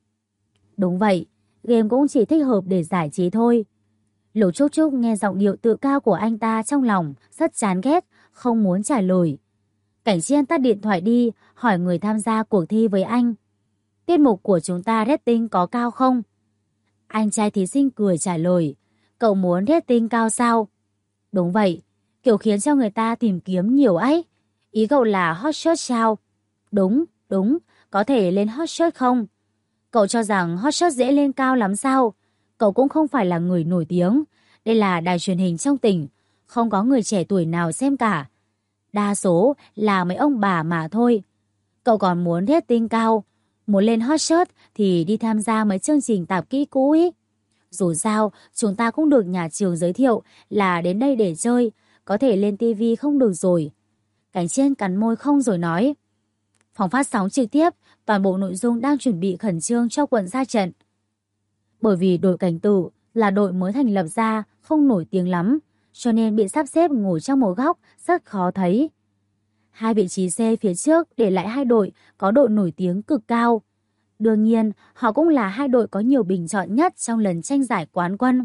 Đúng vậy, game cũng chỉ thích hợp để giải trí thôi. Lục Trúc Trúc nghe giọng điệu tự cao của anh ta trong lòng rất chán ghét, không muốn trả lời. Cảnh Chiên tắt điện thoại đi, hỏi người tham gia cuộc thi với anh. Tiết mục của chúng ta rating có cao không? Anh trai thí sinh cười trả lời. Cậu muốn rating cao sao? Đúng vậy, kiểu khiến cho người ta tìm kiếm nhiều ấy. Ý cậu là hot search sao? Đúng, có thể lên hot search không? Cậu cho rằng hot search dễ lên cao lắm sao? Cậu cũng không phải là người nổi tiếng. Đây là đài truyền hình trong tỉnh, không có người trẻ tuổi nào xem cả. Đa số là mấy ông bà mà thôi. Cậu còn muốn rating cao, muốn lên hot search thì đi tham gia mấy chương trình tạp kỹ cũ ý. Dù sao, chúng ta cũng được nhà trường giới thiệu là đến đây để chơi, có thể lên tivi không được rồi. Cảnh Chiên cắn môi không rồi nói. Phòng phát sóng trực tiếp, toàn bộ nội dung đang chuẩn bị khẩn trương cho quận ra trận. Bởi vì đội Cảnh Tự là đội mới thành lập ra, không nổi tiếng lắm, cho nên bị sắp xếp ngồi trong một góc rất khó thấy. Hai vị trí C phía trước để lại hai đội có độ nổi tiếng cực cao. Đương nhiên, họ cũng là hai đội có nhiều bình chọn nhất trong lần tranh giải quán quân.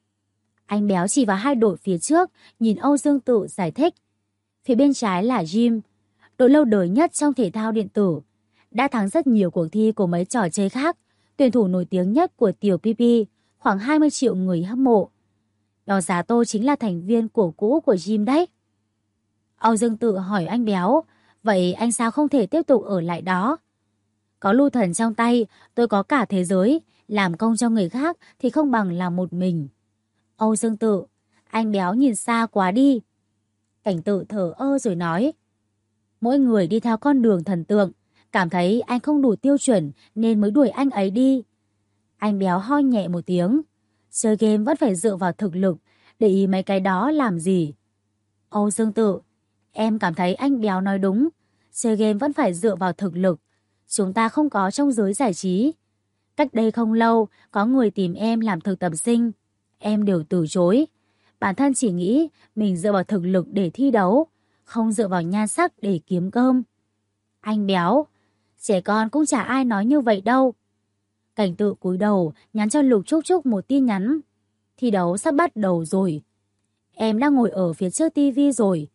Anh Béo chỉ vào hai đội phía trước, nhìn Âu Dương Tự giải thích. Phía bên trái là Jim, đội lâu đời nhất trong thể thao điện tử. Đã thắng rất nhiều cuộc thi của mấy trò chơi khác, tuyển thủ nổi tiếng nhất của Tiểu PP, khoảng 20 triệu người hâm mộ. Đó Giá Tô chính là thành viên của cũ của Jim đấy. Âu Dương Tự hỏi anh Béo, vậy anh sao không thể tiếp tục ở lại đó? Có lưu thần trong tay, tôi có cả thế giới, làm công cho người khác thì không bằng làm một mình. Âu Dương Tự, anh Béo nhìn xa quá đi. Cảnh Tự thở ơ rồi nói, mỗi người đi theo con đường thần tượng, cảm thấy anh không đủ tiêu chuẩn nên mới đuổi anh ấy đi. Anh Béo ho nhẹ một tiếng, chơi game vẫn phải dựa vào thực lực, để ý mấy cái đó làm gì? Âu Dương Tự, em cảm thấy anh Béo nói đúng, chơi game vẫn phải dựa vào thực lực, chúng ta không có trong giới giải trí. Cách đây không lâu, có người tìm em làm thực tập sinh, em đều từ chối. Bản thân chỉ nghĩ mình dựa vào thực lực để thi đấu, không dựa vào nhan sắc để kiếm cơm. Anh Béo, trẻ con cũng chả ai nói như vậy đâu. Cảnh Tự cúi đầu nhắn cho Lục Trúc Trúc một tin nhắn. Thi đấu sắp bắt đầu rồi. Em đang ngồi ở phía trước tivi rồi.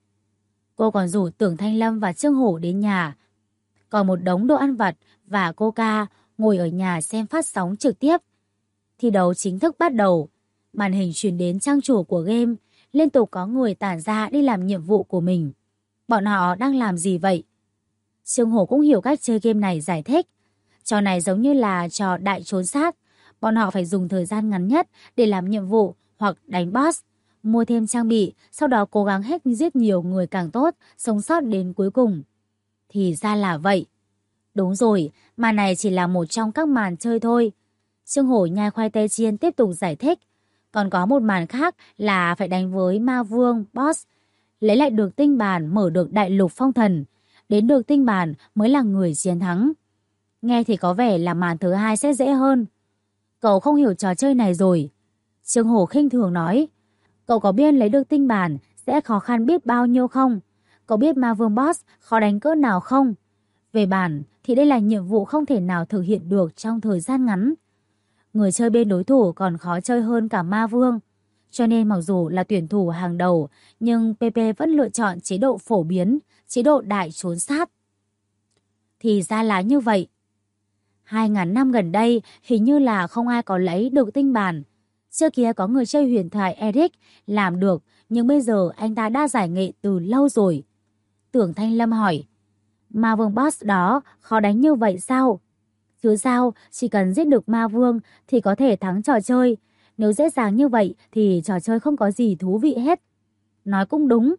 Cô còn rủ Tưởng Thanh Lâm và Trương Hổ đến nhà. Còn một đống đồ ăn vặt và Coca ngồi ở nhà xem phát sóng trực tiếp. Thi đấu chính thức bắt đầu. Màn hình truyền đến trang chủ của game. Liên tục có người tản ra đi làm nhiệm vụ của mình. Bọn họ đang làm gì vậy? Trương Hổ cũng hiểu cách chơi game này, giải thích. Trò này giống như là trò đại trốn sát. Bọn họ phải dùng thời gian ngắn nhất để làm nhiệm vụ hoặc đánh boss, mua thêm trang bị, sau đó cố gắng hết giết nhiều người càng tốt, sống sót đến cuối cùng. Thì ra là vậy. Đúng rồi, màn này chỉ là một trong các màn chơi thôi. Trương Hổ nhai khoai tây chiên tiếp tục giải thích. Còn có một màn khác là phải đánh với ma vương, boss, lấy lại được tinh bản, mở được đại lục phong thần. Đến được tinh bản mới là người chiến thắng. Nghe thì có vẻ là màn thứ hai sẽ dễ hơn. Cậu không hiểu trò chơi này rồi. Trương Hổ khinh thường nói. Cậu có biết lấy được tinh bản sẽ khó khăn biết bao nhiêu không? Cậu biết ma vương boss khó đánh cỡ nào không? Về bản thì đây là nhiệm vụ không thể nào thực hiện được trong thời gian ngắn. Người chơi bên đối thủ còn khó chơi hơn cả ma vương. Cho nên mặc dù là tuyển thủ hàng đầu, nhưng PP vẫn lựa chọn chế độ phổ biến, chế độ đại trốn sát. Thì ra là như vậy. 2.000 năm gần đây, hình như là không ai có lấy được tinh bản. Trước kia có người chơi huyền thoại Eric làm được, nhưng bây giờ anh ta đã giải nghệ từ lâu rồi. Tưởng Thanh Lâm hỏi, ma vương boss đó khó đánh như vậy sao? Chứ sao, chỉ cần giết được ma vương thì có thể thắng trò chơi. Nếu dễ dàng như vậy thì trò chơi không có gì thú vị hết. Nói cũng đúng.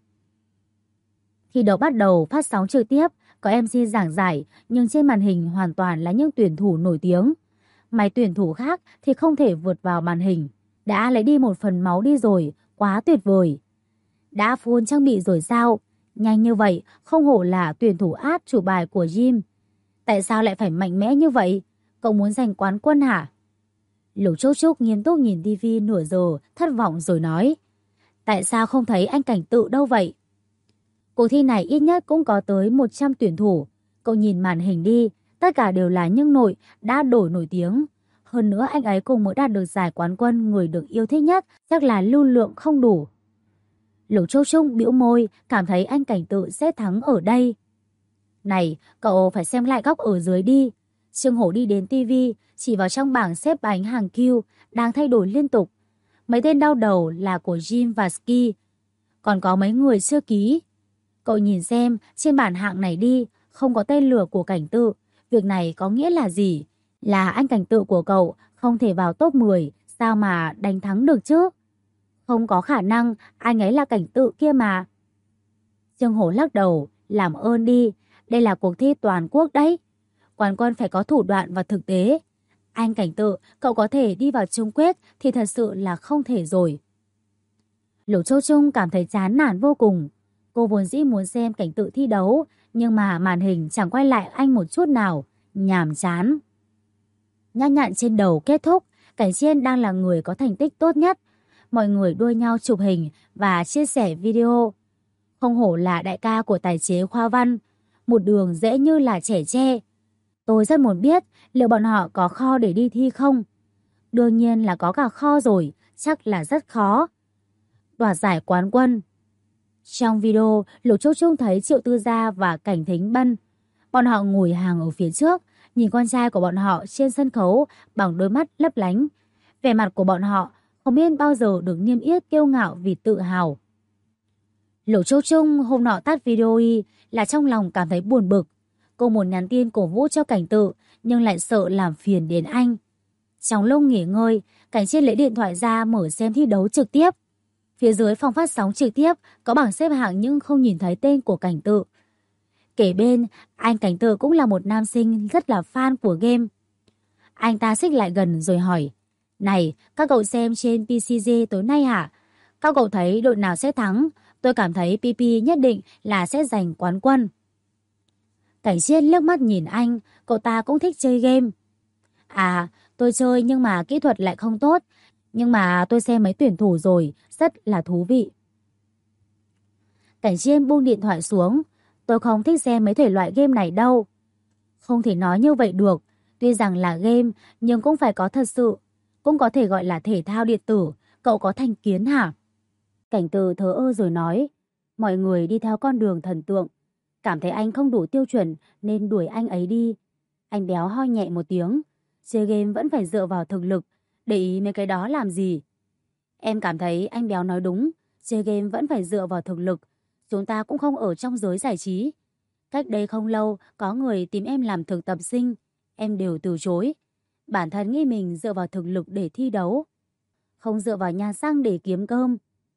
Thi đấu bắt đầu phát sóng trực tiếp, có MC giảng giải, nhưng trên màn hình hoàn toàn là những tuyển thủ nổi tiếng. Mấy tuyển thủ khác thì không thể vượt vào màn hình. Đã lấy đi một phần máu đi rồi, quá tuyệt vời. Đã full trang bị rồi sao? Nhanh như vậy, không hổ là tuyển thủ át chủ bài của gym. Tại sao lại phải mạnh mẽ như vậy? Cậu muốn giành quán quân hả? Lục Trúc Trúc nghiêm túc nhìn tivi nửa giờ, thất vọng rồi nói. Tại sao không thấy anh Cảnh Tự đâu vậy? Cuộc thi này ít nhất cũng có tới 100 tuyển thủ. Cậu nhìn màn hình đi, tất cả đều là những nội đã nổi tiếng. Hơn nữa anh ấy cùng mới đạt được giải quán quân người được yêu thích nhất, chắc là lưu lượng không đủ. Lục Trúc Trúc bĩu môi, cảm thấy anh Cảnh Tự sẽ thắng ở đây. Này, cậu phải xem lại góc ở dưới đi. Trương Hổ đi đến tivi, chỉ vào trong bảng xếp bánh hàng Q, đang thay đổi liên tục. Mấy tên đau đầu là của Jim và Ski. Còn có mấy người chưa ký. Cậu nhìn xem, trên bảng hạng này đi, không có tên lửa của Cảnh Tự. Việc này có nghĩa là gì? Là anh Cảnh Tự của cậu không thể vào top 10, sao mà đánh thắng được chứ? Không có khả năng, anh ấy là Cảnh Tự kia mà. Trương Hổ lắc đầu, làm ơn đi, đây là cuộc thi toàn quốc đấy. Quán quân phải có thủ đoạn và thực tế. Anh Cảnh Tự, cậu có thể đi vào chung kết thì thật sự là không thể rồi. Lục Châu Trung cảm thấy chán nản vô cùng. Cô vốn dĩ muốn xem Cảnh Tự thi đấu, nhưng mà màn hình chẳng quay lại anh một chút nào, nhàm chán. Nhát nhạn trên đầu kết thúc, Cảnh Chiên đang là người có thành tích tốt nhất. Mọi người đua nhau chụp hình và chia sẻ video. Không hổ là đại ca của tài chế khoa văn, một đường dễ như là trẻ tre. Tôi rất muốn biết liệu bọn họ có kho để đi thi không. Đương nhiên là có cả kho rồi, chắc là rất khó. Đoạt giải quán quân. Trong video, Lục Trúc Trung thấy Triệu Tư Gia và Cảnh Thính Bân. Bọn họ ngồi hàng ở phía trước, nhìn con trai của bọn họ trên sân khấu bằng đôi mắt lấp lánh. Vẻ mặt của bọn họ không biết bao giờ được niêm yết kiêu ngạo vì tự hào. Lục Trúc Trung hôm nọ tắt video y là trong lòng cảm thấy buồn bực. Cô muốn nhắn tin cổ vũ cho Cảnh Tự nhưng lại sợ làm phiền đến anh. Trong lúc nghỉ ngơi, Cảnh Chiên lấy điện thoại ra mở xem thi đấu trực tiếp. Phía dưới phòng phát sóng trực tiếp có bảng xếp hạng nhưng không nhìn thấy tên của Cảnh Tự. Kể bên, anh Cảnh Tự cũng là một nam sinh rất là fan của game. Anh ta xích lại gần rồi hỏi. Này, các cậu xem trên PCG tối nay hả? Các cậu thấy đội nào sẽ thắng? Tôi cảm thấy PP nhất định là sẽ giành quán quân. Cảnh Chiên liếc mắt nhìn anh, cậu ta cũng thích chơi game. À, tôi chơi nhưng mà kỹ thuật lại không tốt. Nhưng mà tôi xem mấy tuyển thủ rồi, rất là thú vị. Cảnh Chiên buông điện thoại xuống. Tôi không thích xem mấy thể loại game này đâu. Không thể nói như vậy được. Tuy rằng là game, nhưng cũng phải có thật sự. Cũng có thể gọi là thể thao điện tử. Cậu có thành kiến hả? Cảnh Tự thờ ơ rồi nói. Mọi người đi theo con đường thần tượng. Cảm thấy anh không đủ tiêu chuẩn nên đuổi anh ấy đi. Anh béo ho nhẹ một tiếng. Chơi game vẫn phải dựa vào thực lực. Để ý mấy cái đó làm gì? Em cảm thấy anh béo nói đúng. Chơi game vẫn phải dựa vào thực lực. Chúng ta cũng không ở trong giới giải trí. Cách đây không lâu có người tìm em làm thực tập sinh. Em đều từ chối. Bản thân nghĩ mình dựa vào thực lực để thi đấu. Không dựa vào nhà xăng để kiếm cơm.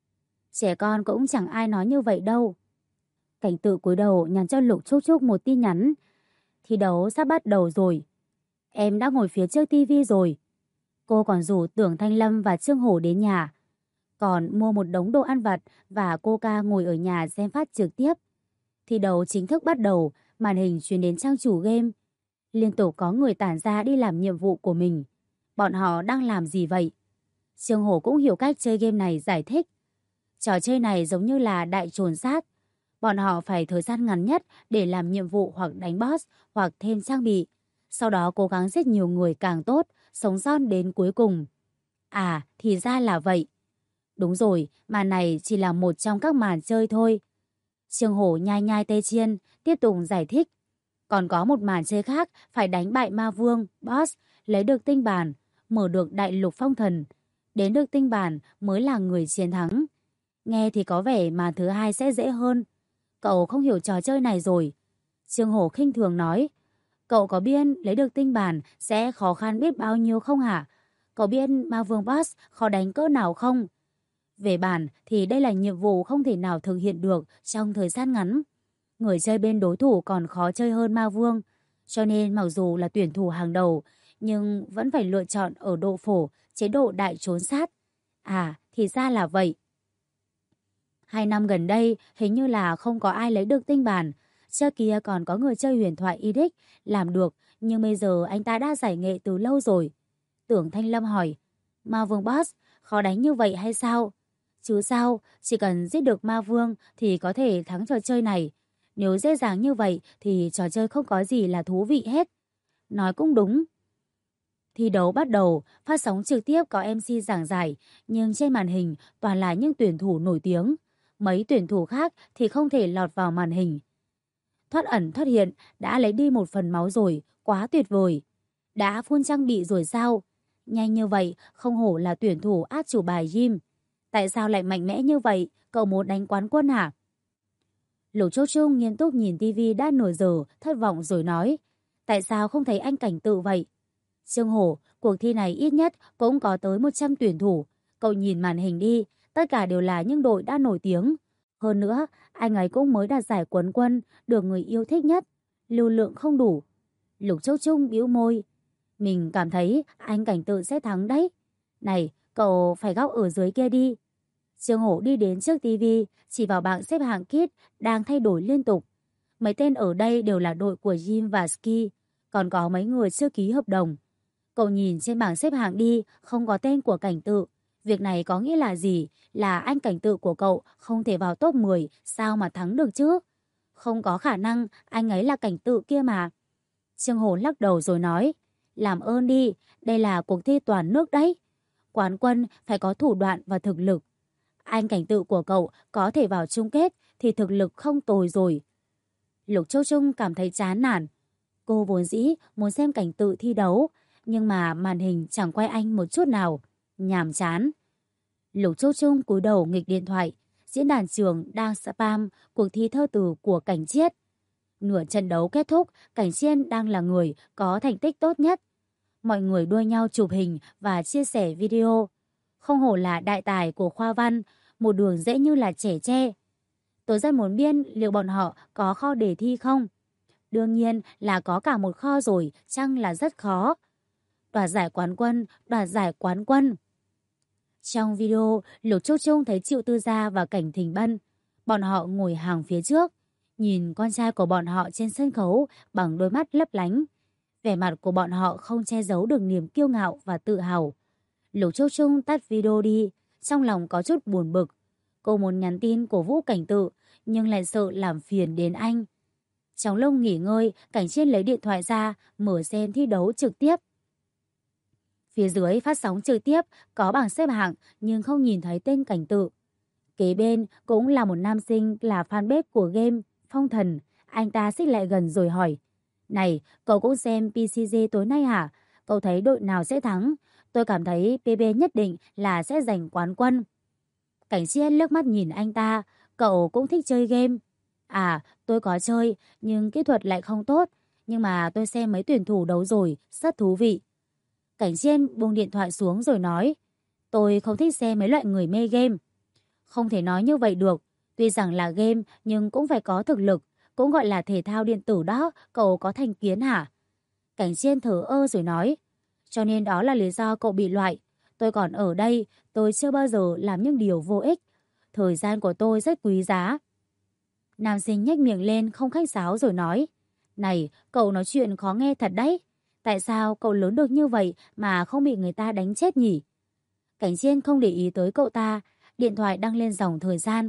Trẻ con cũng chẳng ai nói như vậy đâu. Cảnh Tự cúi đầu nhắn cho Lục Trúc Trúc một tin nhắn. Thi đấu sắp bắt đầu rồi. Em đã ngồi phía trước tivi rồi. Cô còn rủ Tưởng Thanh Lâm và Trương Hổ đến nhà. Còn mua một đống đồ ăn vặt và Coca ngồi ở nhà xem phát trực tiếp. Thi đấu chính thức bắt đầu, màn hình truyền đến trang chủ game. Liên tục có người tản ra đi làm nhiệm vụ của mình. Bọn họ đang làm gì vậy? Trương Hổ cũng hiểu cách chơi game này, giải thích. Trò chơi này giống như là đại trồn sát. Bọn họ phải thời gian ngắn nhất để làm nhiệm vụ hoặc đánh boss hoặc thêm trang bị. Sau đó cố gắng giết nhiều người càng tốt, sống sót đến cuối cùng. À, thì ra là vậy. Đúng rồi, màn này chỉ là một trong các màn chơi thôi. Trương Hổ nhai nhai tê chiên, tiếp tục giải thích. Còn có một màn chơi khác phải đánh bại ma vương, boss, lấy được tinh bản, mở được đại lục phong thần. Đến được tinh bản mới là người chiến thắng. Nghe thì có vẻ màn thứ hai sẽ dễ hơn. Cậu không hiểu trò chơi này rồi. Trương Hổ khinh thường nói. Cậu có biết lấy được tinh bản sẽ khó khăn biết bao nhiêu không hả? Cậu biết ma vương boss khó đánh cỡ nào không? Về bản thì đây là nhiệm vụ không thể nào thực hiện được trong thời gian ngắn. Người chơi bên đối thủ còn khó chơi hơn ma vương. Cho nên mặc dù là tuyển thủ hàng đầu, nhưng vẫn phải lựa chọn ở độ phổ, chế độ đại trốn sát. À, thì ra là vậy. 2 năm gần đây hình như là không có ai lấy được tinh bản. Trước kia còn có người chơi huyền thoại Edic làm được, nhưng bây giờ anh ta đã giải nghệ từ lâu rồi. Tưởng Thanh Lâm hỏi, Ma Vương Boss khó đánh như vậy hay sao? Chứ sao, chỉ cần giết được Ma Vương thì có thể thắng trò chơi này. Nếu dễ dàng như vậy thì trò chơi không có gì là thú vị hết. Nói cũng đúng. Thi đấu bắt đầu, phát sóng trực tiếp có MC giảng giải, nhưng trên màn hình toàn là những tuyển thủ nổi tiếng. Mấy tuyển thủ khác thì không thể lọt vào màn hình. Thoát ẩn thoát hiện đã lấy đi một phần máu rồi, quá tuyệt vời. Đã phun trang bị rồi sao? Nhanh như vậy, không hổ là tuyển thủ át chủ bài gym. Tại sao lại mạnh mẽ như vậy? Cậu muốn đánh quán quân hả? Lục Châu Trung nghiêm túc nhìn tivi đã nửa giờ, thất vọng rồi nói. Tại sao không thấy anh Cảnh Tự vậy? Trương Hổ, cuộc thi này ít nhất cũng có tới 100 tuyển thủ. Cậu nhìn màn hình đi, tất cả đều là những đội đã nổi tiếng. Hơn nữa, anh ấy cũng mới đạt giải quán quân, được người yêu thích nhất. Lưu lượng không đủ. Lục Châu Trung bĩu môi. Mình cảm thấy anh Cảnh Tự sẽ thắng đấy. Này, cậu phải góc ở dưới kia đi. Trương Hổ đi đến trước tivi, chỉ vào bảng xếp hạng kit đang thay đổi liên tục. Mấy tên ở đây đều là đội của Jim và Ski, còn có mấy người chưa ký hợp đồng. Cậu nhìn trên bảng xếp hạng đi, không có tên của Cảnh Tự. Việc này có nghĩa là gì? Là anh Cảnh Tự của cậu không thể vào top 10, sao mà thắng được chứ? Không có khả năng, anh ấy là Cảnh Tự kia mà. Trương Hổ lắc đầu rồi nói, làm ơn đi, đây là cuộc thi toàn nước đấy. Quán quân phải có thủ đoạn và thực lực. Anh Cảnh Tự của cậu có thể vào chung kết thì thực lực không tồi rồi. Lục Châu Trung cảm thấy chán nản. Cô vốn dĩ muốn xem Cảnh Tự thi đấu, nhưng mà màn hình chẳng quay anh một chút nào. Nhàm chán. Lục Châu Trung cúi đầu nghịch điện thoại. Diễn đàn trường đang spam cuộc thi thơ từ của Cảnh Chiết. Nửa trận đấu kết thúc, Cảnh Chiên đang là người có thành tích tốt nhất. Mọi người đua nhau chụp hình và chia sẻ video. Không hổ là đại tài của khoa văn, một đường dễ như là trẻ tre. Tôi rất muốn biết liệu bọn họ có kho đề thi không? Đương nhiên là có cả một kho rồi, chăng là rất khó. Đoạt giải quán quân, đoạt giải quán quân. Trong video, Lục Châu Trung thấy Triệu Tư Gia và Cảnh Thình Bân. Bọn họ ngồi hàng phía trước, nhìn con trai của bọn họ trên sân khấu bằng đôi mắt lấp lánh. Vẻ mặt của bọn họ không che giấu được niềm kiêu ngạo và tự hào. Lục Châu Trung tắt video đi, trong lòng có chút buồn bực. Cô muốn nhắn tin cổ vũ Cảnh Tự, nhưng lại sợ làm phiền đến anh. Trong lúc nghỉ ngơi, Cảnh Chiên lấy điện thoại ra, mở xem thi đấu trực tiếp. Phía dưới phát sóng trực tiếp có bảng xếp hạng nhưng không nhìn thấy tên Cảnh Tự. Kế bên cũng là một nam sinh là fanpage của game Phong Thần. Anh ta xích lại gần rồi hỏi. Này, cậu cũng xem PCG tối nay hả? Cậu thấy đội nào sẽ thắng? Tôi cảm thấy PB nhất định là sẽ giành quán quân. Cảnh Chiên liếc mắt nhìn anh ta. Cậu cũng thích chơi game. À, tôi có chơi, nhưng kỹ thuật lại không tốt. Nhưng mà tôi xem mấy tuyển thủ đấu rồi, rất thú vị. Cảnh Chiên buông điện thoại xuống rồi nói. Tôi không thích xem mấy loại người mê game. Không thể nói như vậy được. Tuy rằng là game nhưng cũng phải có thực lực. Cũng gọi là thể thao điện tử đó. Cậu có thành kiến hả? Cảnh Chiên thở ơ rồi nói. Cho nên đó là lý do cậu bị loại. Tôi còn ở đây, tôi chưa bao giờ làm những điều vô ích. Thời gian của tôi rất quý giá. Nam sinh nhếch miệng lên không khách sáo rồi nói. Này, cậu nói chuyện khó nghe thật đấy. Tại sao cậu lớn được như vậy mà không bị người ta đánh chết nhỉ? Cảnh Chiên không để ý tới cậu ta, điện thoại đăng lên dòng thời gian.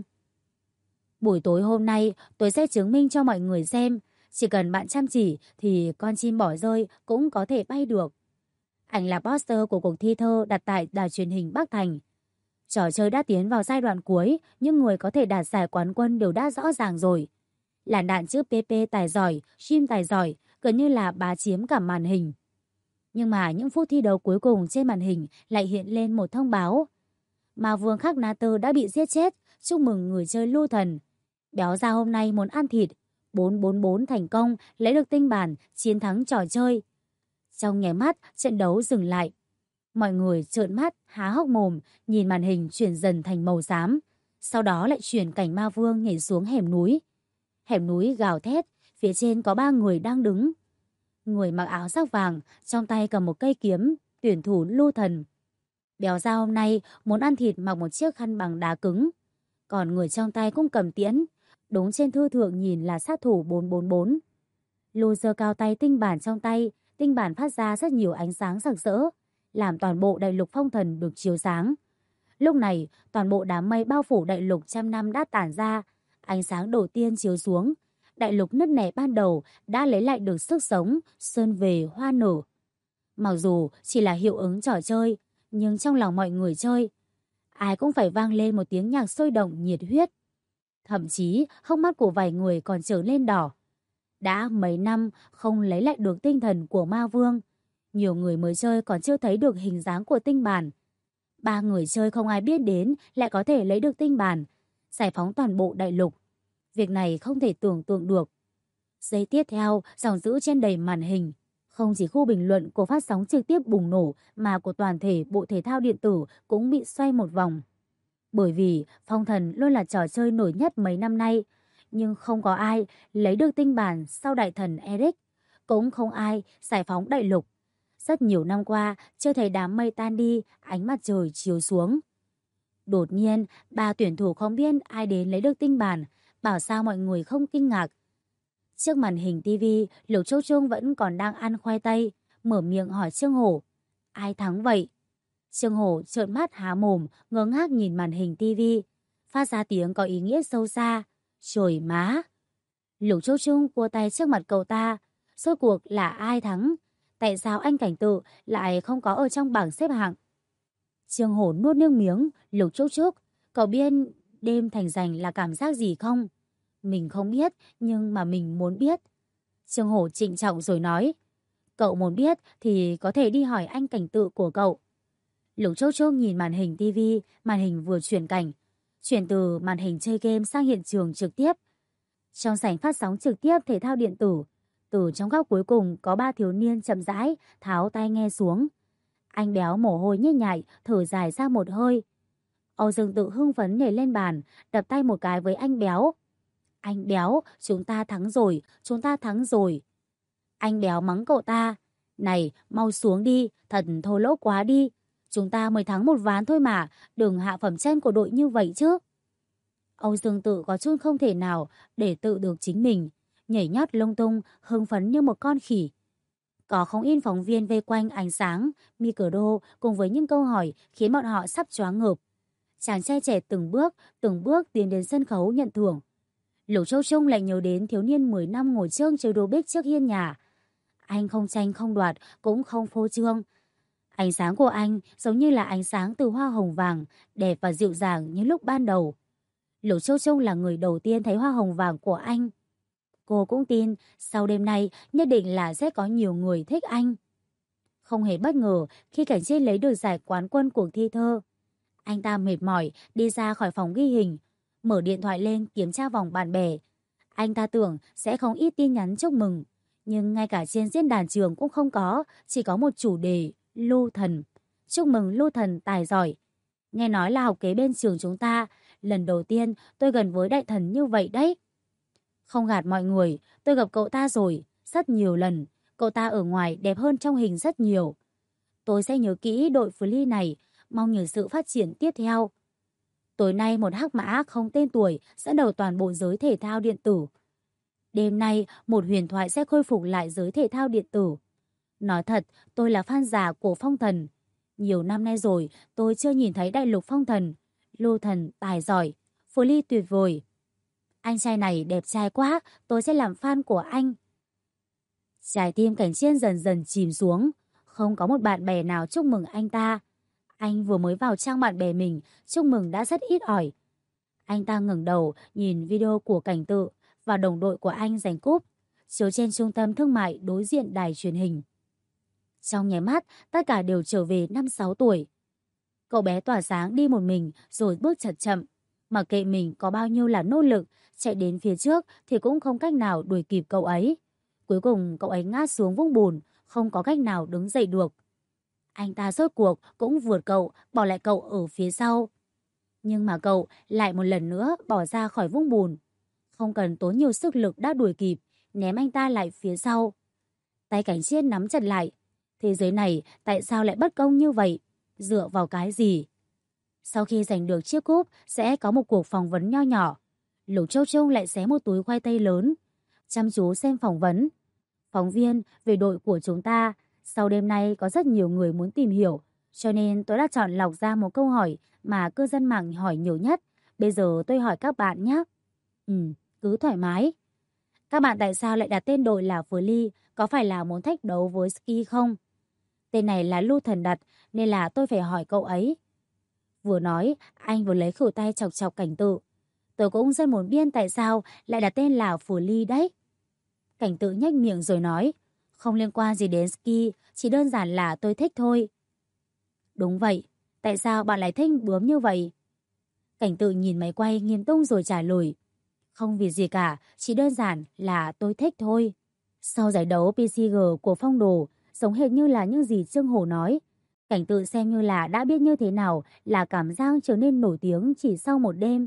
Buổi tối hôm nay tôi sẽ chứng minh cho mọi người xem, chỉ cần bạn chăm chỉ thì con chim bỏ rơi cũng có thể bay được. Ảnh là poster của cuộc thi thơ đặt tại đài truyền hình Bắc Thành. Trò chơi đã tiến vào giai đoạn cuối, những người có thể đạt giải quán quân đều đã rõ ràng rồi. Làn đạn chữ PP tài giỏi, Jim tài giỏi, gần như là bá chiếm cả màn hình. Nhưng mà những phút thi đấu cuối cùng trên màn hình lại hiện lên một thông báo. Ma Vương Khắc Na Tơ đã bị giết chết, chúc mừng người chơi lưu thần. Béo ra hôm nay muốn ăn thịt, 444 thành công, lấy được tinh bản, chiến thắng trò chơi. Trong nháy mắt, trận đấu dừng lại. Mọi người trợn mắt, há hốc mồm, nhìn màn hình chuyển dần thành màu xám. Sau đó lại chuyển cảnh Ma Vương nhảy xuống hẻm núi. Hẻm núi gào thét, phía trên có 3 người đang đứng. Người mặc áo sắc vàng, trong tay cầm một cây kiếm, tuyển thủ lưu thần. Béo ra hôm nay muốn ăn thịt mặc một chiếc khăn bằng đá cứng. còn người trong tay cũng cầm tiễn. Đúng trên thư thượng nhìn là sát thủ 444. Lô giơ cao tay tinh bản trong tay, tinh bản phát ra rất nhiều ánh sáng rực rỡ, làm toàn bộ đại lục phong thần được chiếu sáng. Lúc này, toàn bộ đám mây bao phủ đại lục trăm năm đã tản ra, ánh sáng đầu tiên chiếu xuống, đại lục nứt nẻ ban đầu đã lấy lại được sức sống, xuân về hoa nở. Mặc dù chỉ là hiệu ứng trò chơi, nhưng trong lòng mọi người chơi, ai cũng phải vang lên một tiếng nhạc sôi động nhiệt huyết. Thậm chí hốc mắt của vài người còn trở lên đỏ. Đã mấy năm không lấy lại được tinh thần của ma vương, nhiều người mới chơi còn chưa thấy được hình dáng của tinh bản. 3 người chơi không ai biết đến lại có thể lấy được tinh bản, giải phóng toàn bộ đại lục. Việc này không thể tưởng tượng được. Giây tiếp theo, dòng dữ trên đầy màn hình. Không chỉ khu bình luận của phát sóng trực tiếp bùng nổ mà của toàn thể bộ thể thao điện tử cũng bị xoay một vòng. Bởi vì phong thần luôn là trò chơi nổi nhất mấy năm nay, nhưng không có ai lấy được tinh bản sau đại thần Eric, cũng không ai giải phóng đại lục. Rất nhiều năm qua, chưa thấy đám mây tan đi, ánh mặt trời chiếu xuống. Đột nhiên, 3 tuyển thủ không biết ai đến lấy được tinh bản, bảo sao mọi người không kinh ngạc. Trước màn hình tivi, Lục Châu Trung vẫn còn đang ăn khoai tây, mở miệng hỏi Trương Hổ. Ai thắng vậy? Trương Hổ trợn mắt há mồm, ngơ ngác nhìn màn hình tivi, phát ra tiếng có ý nghĩa sâu xa. Trời má! Lục Châu Trung cua tay trước mặt cậu ta. Rốt cuộc là ai thắng? Tại sao anh Cảnh Tự lại không có ở trong bảng xếp hạng? Trương Hổ nuốt nước miếng. Lục Trúc Trúc, cậu biết đêm thành giành là cảm giác gì không? Mình không biết, nhưng mà mình muốn biết. Trương Hổ trịnh trọng rồi nói. Cậu muốn biết thì có thể đi hỏi anh Cảnh Tự của cậu. Lục Trúc Trúc nhìn màn hình tivi, màn hình vừa chuyển cảnh, chuyển từ màn hình chơi game sang hiện trường trực tiếp. Trong sảnh phát sóng trực tiếp thể thao điện tử, từ trong góc cuối cùng có 3 thiếu niên chậm rãi tháo tai nghe xuống. Anh béo mồ hôi nhễ nhại, thở dài ra một hơi. Âu Dương Tự hưng phấn nhảy lên bàn, đập tay một cái với anh béo. Anh béo, chúng ta thắng rồi, chúng ta thắng rồi. Anh béo mắng cậu ta. Này, mau xuống đi, thật thô lỗ quá đi. Chúng ta mới thắng một ván thôi mà, đừng hạ phẩm chân của đội như vậy chứ. Âu Dương Tự có chút không thể nào để tự được chính mình, nhảy nhót lung tung, hưng phấn như một con khỉ. Có không ít phóng viên vây quanh ánh sáng, micro cùng với những câu hỏi khiến bọn họ sắp choáng ngợp. Chàng trai trẻ từng bước tiến đến sân khấu nhận thưởng. Lục Châu Trung lại nhớ đến thiếu niên 10 năm ngồi chơi đồ bích trước hiên nhà. Anh không tranh không đoạt, cũng không phô trương. Ánh sáng của anh giống như là ánh sáng từ hoa hồng vàng, đẹp và dịu dàng như lúc ban đầu. Lục Châu Trung là người đầu tiên thấy hoa hồng vàng của anh. Cô cũng tin sau đêm nay nhất định là sẽ có nhiều người thích anh. Không hề bất ngờ khi Cảnh Chiết lấy được giải quán quân cuộc thi thơ. Anh ta mệt mỏi đi ra khỏi phòng ghi hình, mở điện thoại lên kiểm tra vòng bạn bè. Anh ta tưởng sẽ không ít tin nhắn chúc mừng, nhưng ngay cả trên diễn đàn trường cũng không có, chỉ có một chủ đề Lưu Thần. Chúc mừng Lưu Thần tài giỏi. Nghe nói là học kế bên trường chúng ta, lần đầu tiên tôi gần với đại thần như vậy đấy. Không gạt mọi người, tôi gặp cậu ta rồi, rất nhiều lần. Cậu ta ở ngoài đẹp hơn trong hình rất nhiều. Tôi sẽ nhớ kỹ đội Flea này, mong nhờ sự phát triển tiếp theo. Tối nay một hắc mã không tên tuổi dẫn đầu toàn bộ giới thể thao điện tử. Đêm nay một huyền thoại sẽ khôi phục lại giới thể thao điện tử. Nói thật, tôi là fan giả của Phong Thần. Nhiều năm nay rồi tôi chưa nhìn thấy đại lục Phong Thần. Lưu Thần tài giỏi, Flea tuyệt vời. Anh trai này đẹp trai quá, tôi sẽ làm fan của anh. Trái tim Cảnh Chiên dần dần chìm xuống, không có một bạn bè nào chúc mừng anh ta. Anh vừa mới vào trang bạn bè mình, chúc mừng đã rất ít ỏi. Anh ta ngẩng đầu nhìn video của Cảnh Tự và đồng đội của anh giành cúp, chiếu trên trung tâm thương mại đối diện đài truyền hình. Trong nháy mắt, tất cả đều trở về 5-6 tuổi. Cậu bé tỏa sáng đi một mình rồi bước chậm chậm. Mặc kệ mình có bao nhiêu là nỗ lực, chạy đến phía trước thì cũng không cách nào đuổi kịp cậu ấy. Cuối cùng cậu ấy ngã xuống vũng bùn, không có cách nào đứng dậy được. Anh ta rốt cuộc cũng vượt cậu, bỏ lại cậu ở phía sau. Nhưng mà cậu lại một lần nữa bỏ ra khỏi vũng bùn. Không cần tốn nhiều sức lực đã đuổi kịp, ném anh ta lại phía sau. Tay Cảnh Chiết nắm chặt lại. Thế giới này tại sao lại bất công như vậy? Dựa vào cái gì? Sau khi giành được chiếc cúp sẽ có một cuộc phỏng vấn nho nhỏ. Lục Châu Châu lại xé một túi khoai tây lớn, chăm chú xem phỏng vấn. Phóng viên, về đội của chúng ta, sau đêm nay có rất nhiều người muốn tìm hiểu, cho nên tôi đã chọn lọc ra một câu hỏi mà cư dân mạng hỏi nhiều nhất. Bây giờ tôi hỏi các bạn nhé. Cứ thoải mái. Các bạn tại sao lại đặt tên đội là Phờ Ly? Có phải là muốn thách đấu với Ski không? Tên này là Lưu Thần đặt nên là tôi phải hỏi cậu ấy. Vừa nói, anh vừa lấy khử tay chọc chọc Cảnh Tự. Tôi cũng rất muốn biết tại sao lại đặt tên là Phờ Ly đấy. Cảnh Tự nhếch miệng rồi nói, không liên quan gì đến Ski, chỉ đơn giản là tôi thích thôi. Đúng vậy, tại sao bạn lại thích bướm như vậy? Cảnh Tự nhìn máy quay nghiêm túc rồi trả lời, không vì gì cả, chỉ đơn giản là tôi thích thôi. Sau giải đấu PCG của Phong Đồ, giống hệt như là những gì Trương Hổ nói. Cảnh Tự xem như là đã biết như thế nào là cảm giác trở nên nổi tiếng chỉ sau một đêm.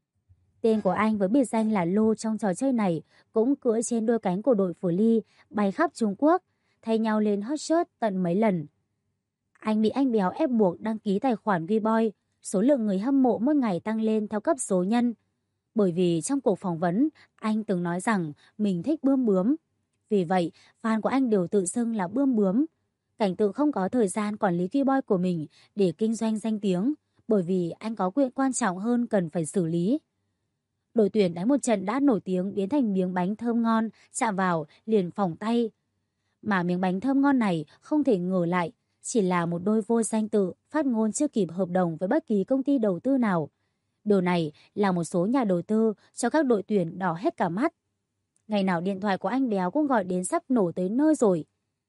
Tên của anh với biệt danh là Lô trong trò chơi này cũng cưỡi trên đôi cánh của đội Phờ Ly bay khắp Trung Quốc, thay nhau lên hot search tận mấy lần. Anh bị anh Béo ép buộc đăng ký tài khoản Vboy, số lượng người hâm mộ mỗi ngày tăng lên theo cấp số nhân. Bởi vì trong cuộc phỏng vấn, anh từng nói rằng mình thích bươm bướm. Vì vậy, fan của anh đều tự xưng là bươm bướm. Cảnh Tự không có thời gian quản lý Vboy của mình để kinh doanh danh tiếng, bởi vì anh có chuyện quan trọng hơn cần phải xử lý. Đội tuyển đánh một trận đã nổi tiếng biến thành miếng bánh thơm ngon, chạm vào liền phỏng tay. Mà miếng bánh thơm ngon này không thể ngờ lại, chỉ là một đôi vô danh tự phát ngôn chưa kịp hợp đồng với bất kỳ công ty đầu tư nào. Điều này là một số nhà đầu tư cho các đội tuyển đỏ hết cả mắt. Ngày nào điện thoại của anh Béo cũng gọi đến sắp nổ tới nơi rồi.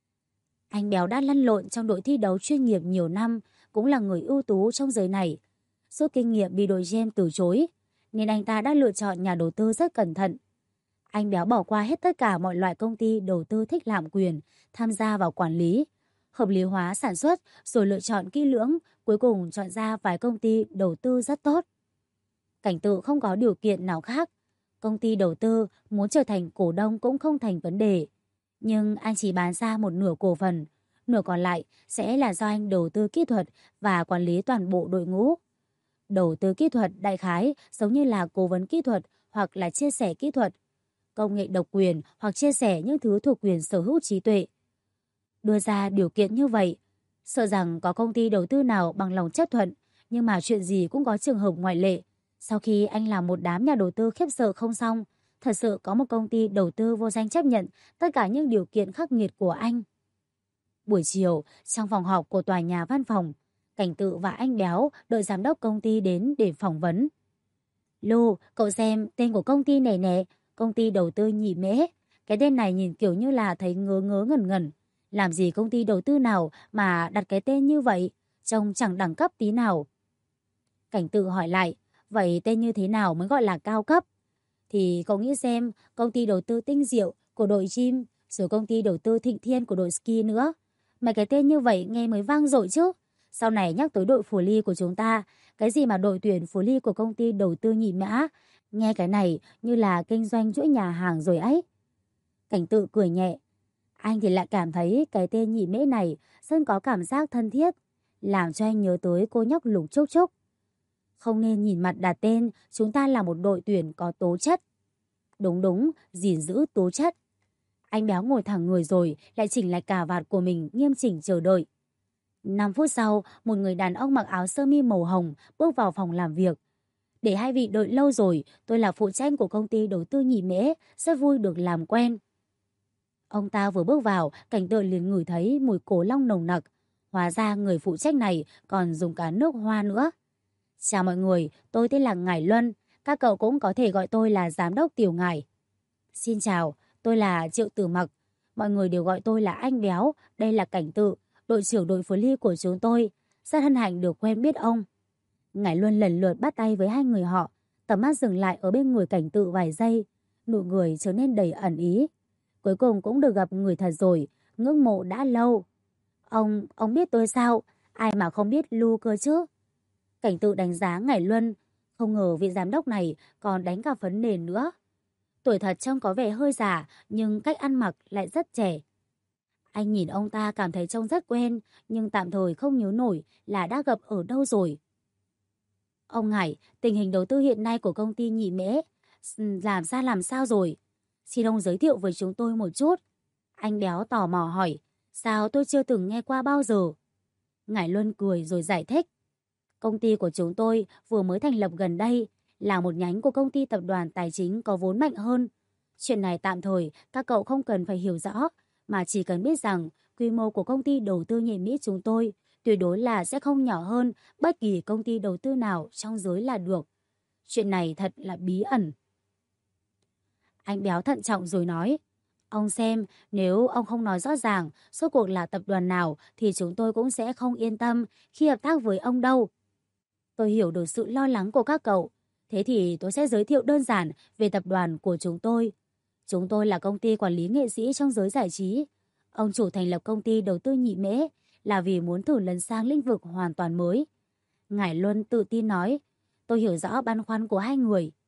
Anh Béo đã lăn lộn trong đội thi đấu chuyên nghiệp nhiều năm, cũng là người ưu tú trong giới này. Rút kinh nghiệm bị đội GM từ chối, nên anh ta đã lựa chọn nhà đầu tư rất cẩn thận. Anh Béo bỏ qua hết tất cả mọi loại công ty đầu tư thích lạm quyền, tham gia vào quản lý, hợp lý hóa sản xuất, rồi lựa chọn kỹ lưỡng, cuối cùng chọn ra vài công ty đầu tư rất tốt. Cảnh Tự không có điều kiện nào khác. Công ty đầu tư muốn trở thành cổ đông cũng không thành vấn đề. Nhưng anh chỉ bán ra một nửa cổ phần, nửa còn lại sẽ là do anh đầu tư kỹ thuật và quản lý toàn bộ đội ngũ. Đầu tư kỹ thuật đại khái giống như là cố vấn kỹ thuật hoặc là chia sẻ kỹ thuật, công nghệ độc quyền hoặc chia sẻ những thứ thuộc quyền sở hữu trí tuệ. Đưa ra điều kiện như vậy, sợ rằng có công ty đầu tư nào bằng lòng chấp thuận, nhưng mà chuyện gì cũng có trường hợp ngoại lệ. Sau khi anh làm một đám nhà đầu tư khiếp sợ không xong, thật sự có một công ty đầu tư vô danh chấp nhận tất cả những điều kiện khắc nghiệt của anh. Buổi chiều, trong phòng họp của tòa nhà văn phòng, Cảnh Tự và anh Béo đợi giám đốc công ty đến để phỏng vấn. Lô, cậu xem tên của công ty này nè, công ty đầu tư Nhị Mễ. Cái tên này nhìn kiểu như là thấy ngớ ngớ ngẩn ngẩn. Làm gì công ty đầu tư nào mà đặt cái tên như vậy, trông chẳng đẳng cấp tí nào. Cảnh Tự hỏi lại, vậy tên như thế nào mới gọi là cao cấp? Thì cậu nghĩ xem, công ty đầu tư Tinh Diệu của đội gym, rồi công ty đầu tư Thịnh Thiên của đội ski nữa. Mấy cái tên như vậy nghe mới vang dội chứ. Sau này nhắc tới đội Phờ Ly của chúng ta, cái gì mà đội tuyển Phờ Ly của công ty đầu tư Nhị Mã, nghe cái này như là kinh doanh chuỗi nhà hàng rồi ấy. Cảnh Tự cười nhẹ. Anh thì lại cảm thấy cái tên Nhị Mễ này rất có cảm giác thân thiết, làm cho anh nhớ tới cô nhóc Lục Trúc Trúc. Không nên nhìn mặt đặt tên, chúng ta là một đội tuyển có tố chất. Đúng, gìn giữ tố chất. Anh Béo ngồi thẳng người rồi, lại chỉnh lại cà vạt của mình nghiêm chỉnh chờ đợi. 5 phút sau, một người đàn ông mặc áo sơ mi màu hồng bước vào phòng làm việc. Để hai vị đợi lâu rồi, tôi là phụ trách của công ty đầu tư Nhị Mễ, rất vui được làm quen. Ông ta vừa bước vào, Cảnh Tự liền ngửi thấy mùi cổ long nồng nặc. Hóa ra người phụ trách này còn dùng cả nước hoa nữa. Chào mọi người, tôi tên là Ngải Luân, các cậu cũng có thể gọi tôi là Giám đốc Tiểu Ngải. Xin chào, tôi là Triệu Tử Mặc, mọi người đều gọi tôi là anh Béo, đây là Cảnh Tự, đội trưởng đội Phờ Ly của chúng tôi, rất hân hạnh được quen biết ông. Ngải Luân lần lượt bắt tay với hai người họ, tầm mắt dừng lại ở bên người Cảnh Tự vài giây, nụ cười trở nên đầy ẩn ý. Cuối cùng cũng được gặp người thật rồi, ngưỡng mộ đã lâu. Ông biết tôi sao? Ai mà không biết Lu cơ chứ? Cảnh Tự đánh giá Ngải Luân, không ngờ vị giám đốc này còn đánh cả phấn nền nữa. Tuổi thật trông có vẻ hơi già, nhưng cách ăn mặc lại rất trẻ. Anh nhìn ông ta cảm thấy trông rất quen, nhưng tạm thời không nhớ nổi là đã gặp ở đâu rồi. Ông Hải, tình hình đầu tư hiện nay của công ty Nhị Mễ làm sao rồi? Xin ông giới thiệu với chúng tôi một chút. Anh Béo tò mò hỏi, sao tôi chưa từng nghe qua bao giờ? Ngải Luân cười rồi giải thích. Công ty của chúng tôi vừa mới thành lập gần đây, là một nhánh của công ty tập đoàn tài chính có vốn mạnh hơn. Chuyện này tạm thời các cậu không cần phải hiểu rõ, mà chỉ cần biết rằng quy mô của công ty đầu tư Nhị Mỹ chúng tôi tuyệt đối là sẽ không nhỏ hơn bất kỳ công ty đầu tư nào trong giới là được. Chuyện này thật là bí ẩn. Anh Béo thận trọng rồi nói, ông xem, nếu ông không nói rõ ràng rốt cuộc là tập đoàn nào thì chúng tôi cũng sẽ không yên tâm khi hợp tác với ông đâu. Tôi hiểu được sự lo lắng của các cậu. Thế thì tôi sẽ giới thiệu đơn giản về tập đoàn của chúng tôi. Chúng tôi là công ty quản lý nghệ sĩ trong giới giải trí. Ông chủ thành lập công ty đầu tư Nhị Mễ là vì muốn thử lần sang lĩnh vực hoàn toàn mới. Ngải Luân tự tin nói, tôi hiểu rõ băn khoăn của hai người.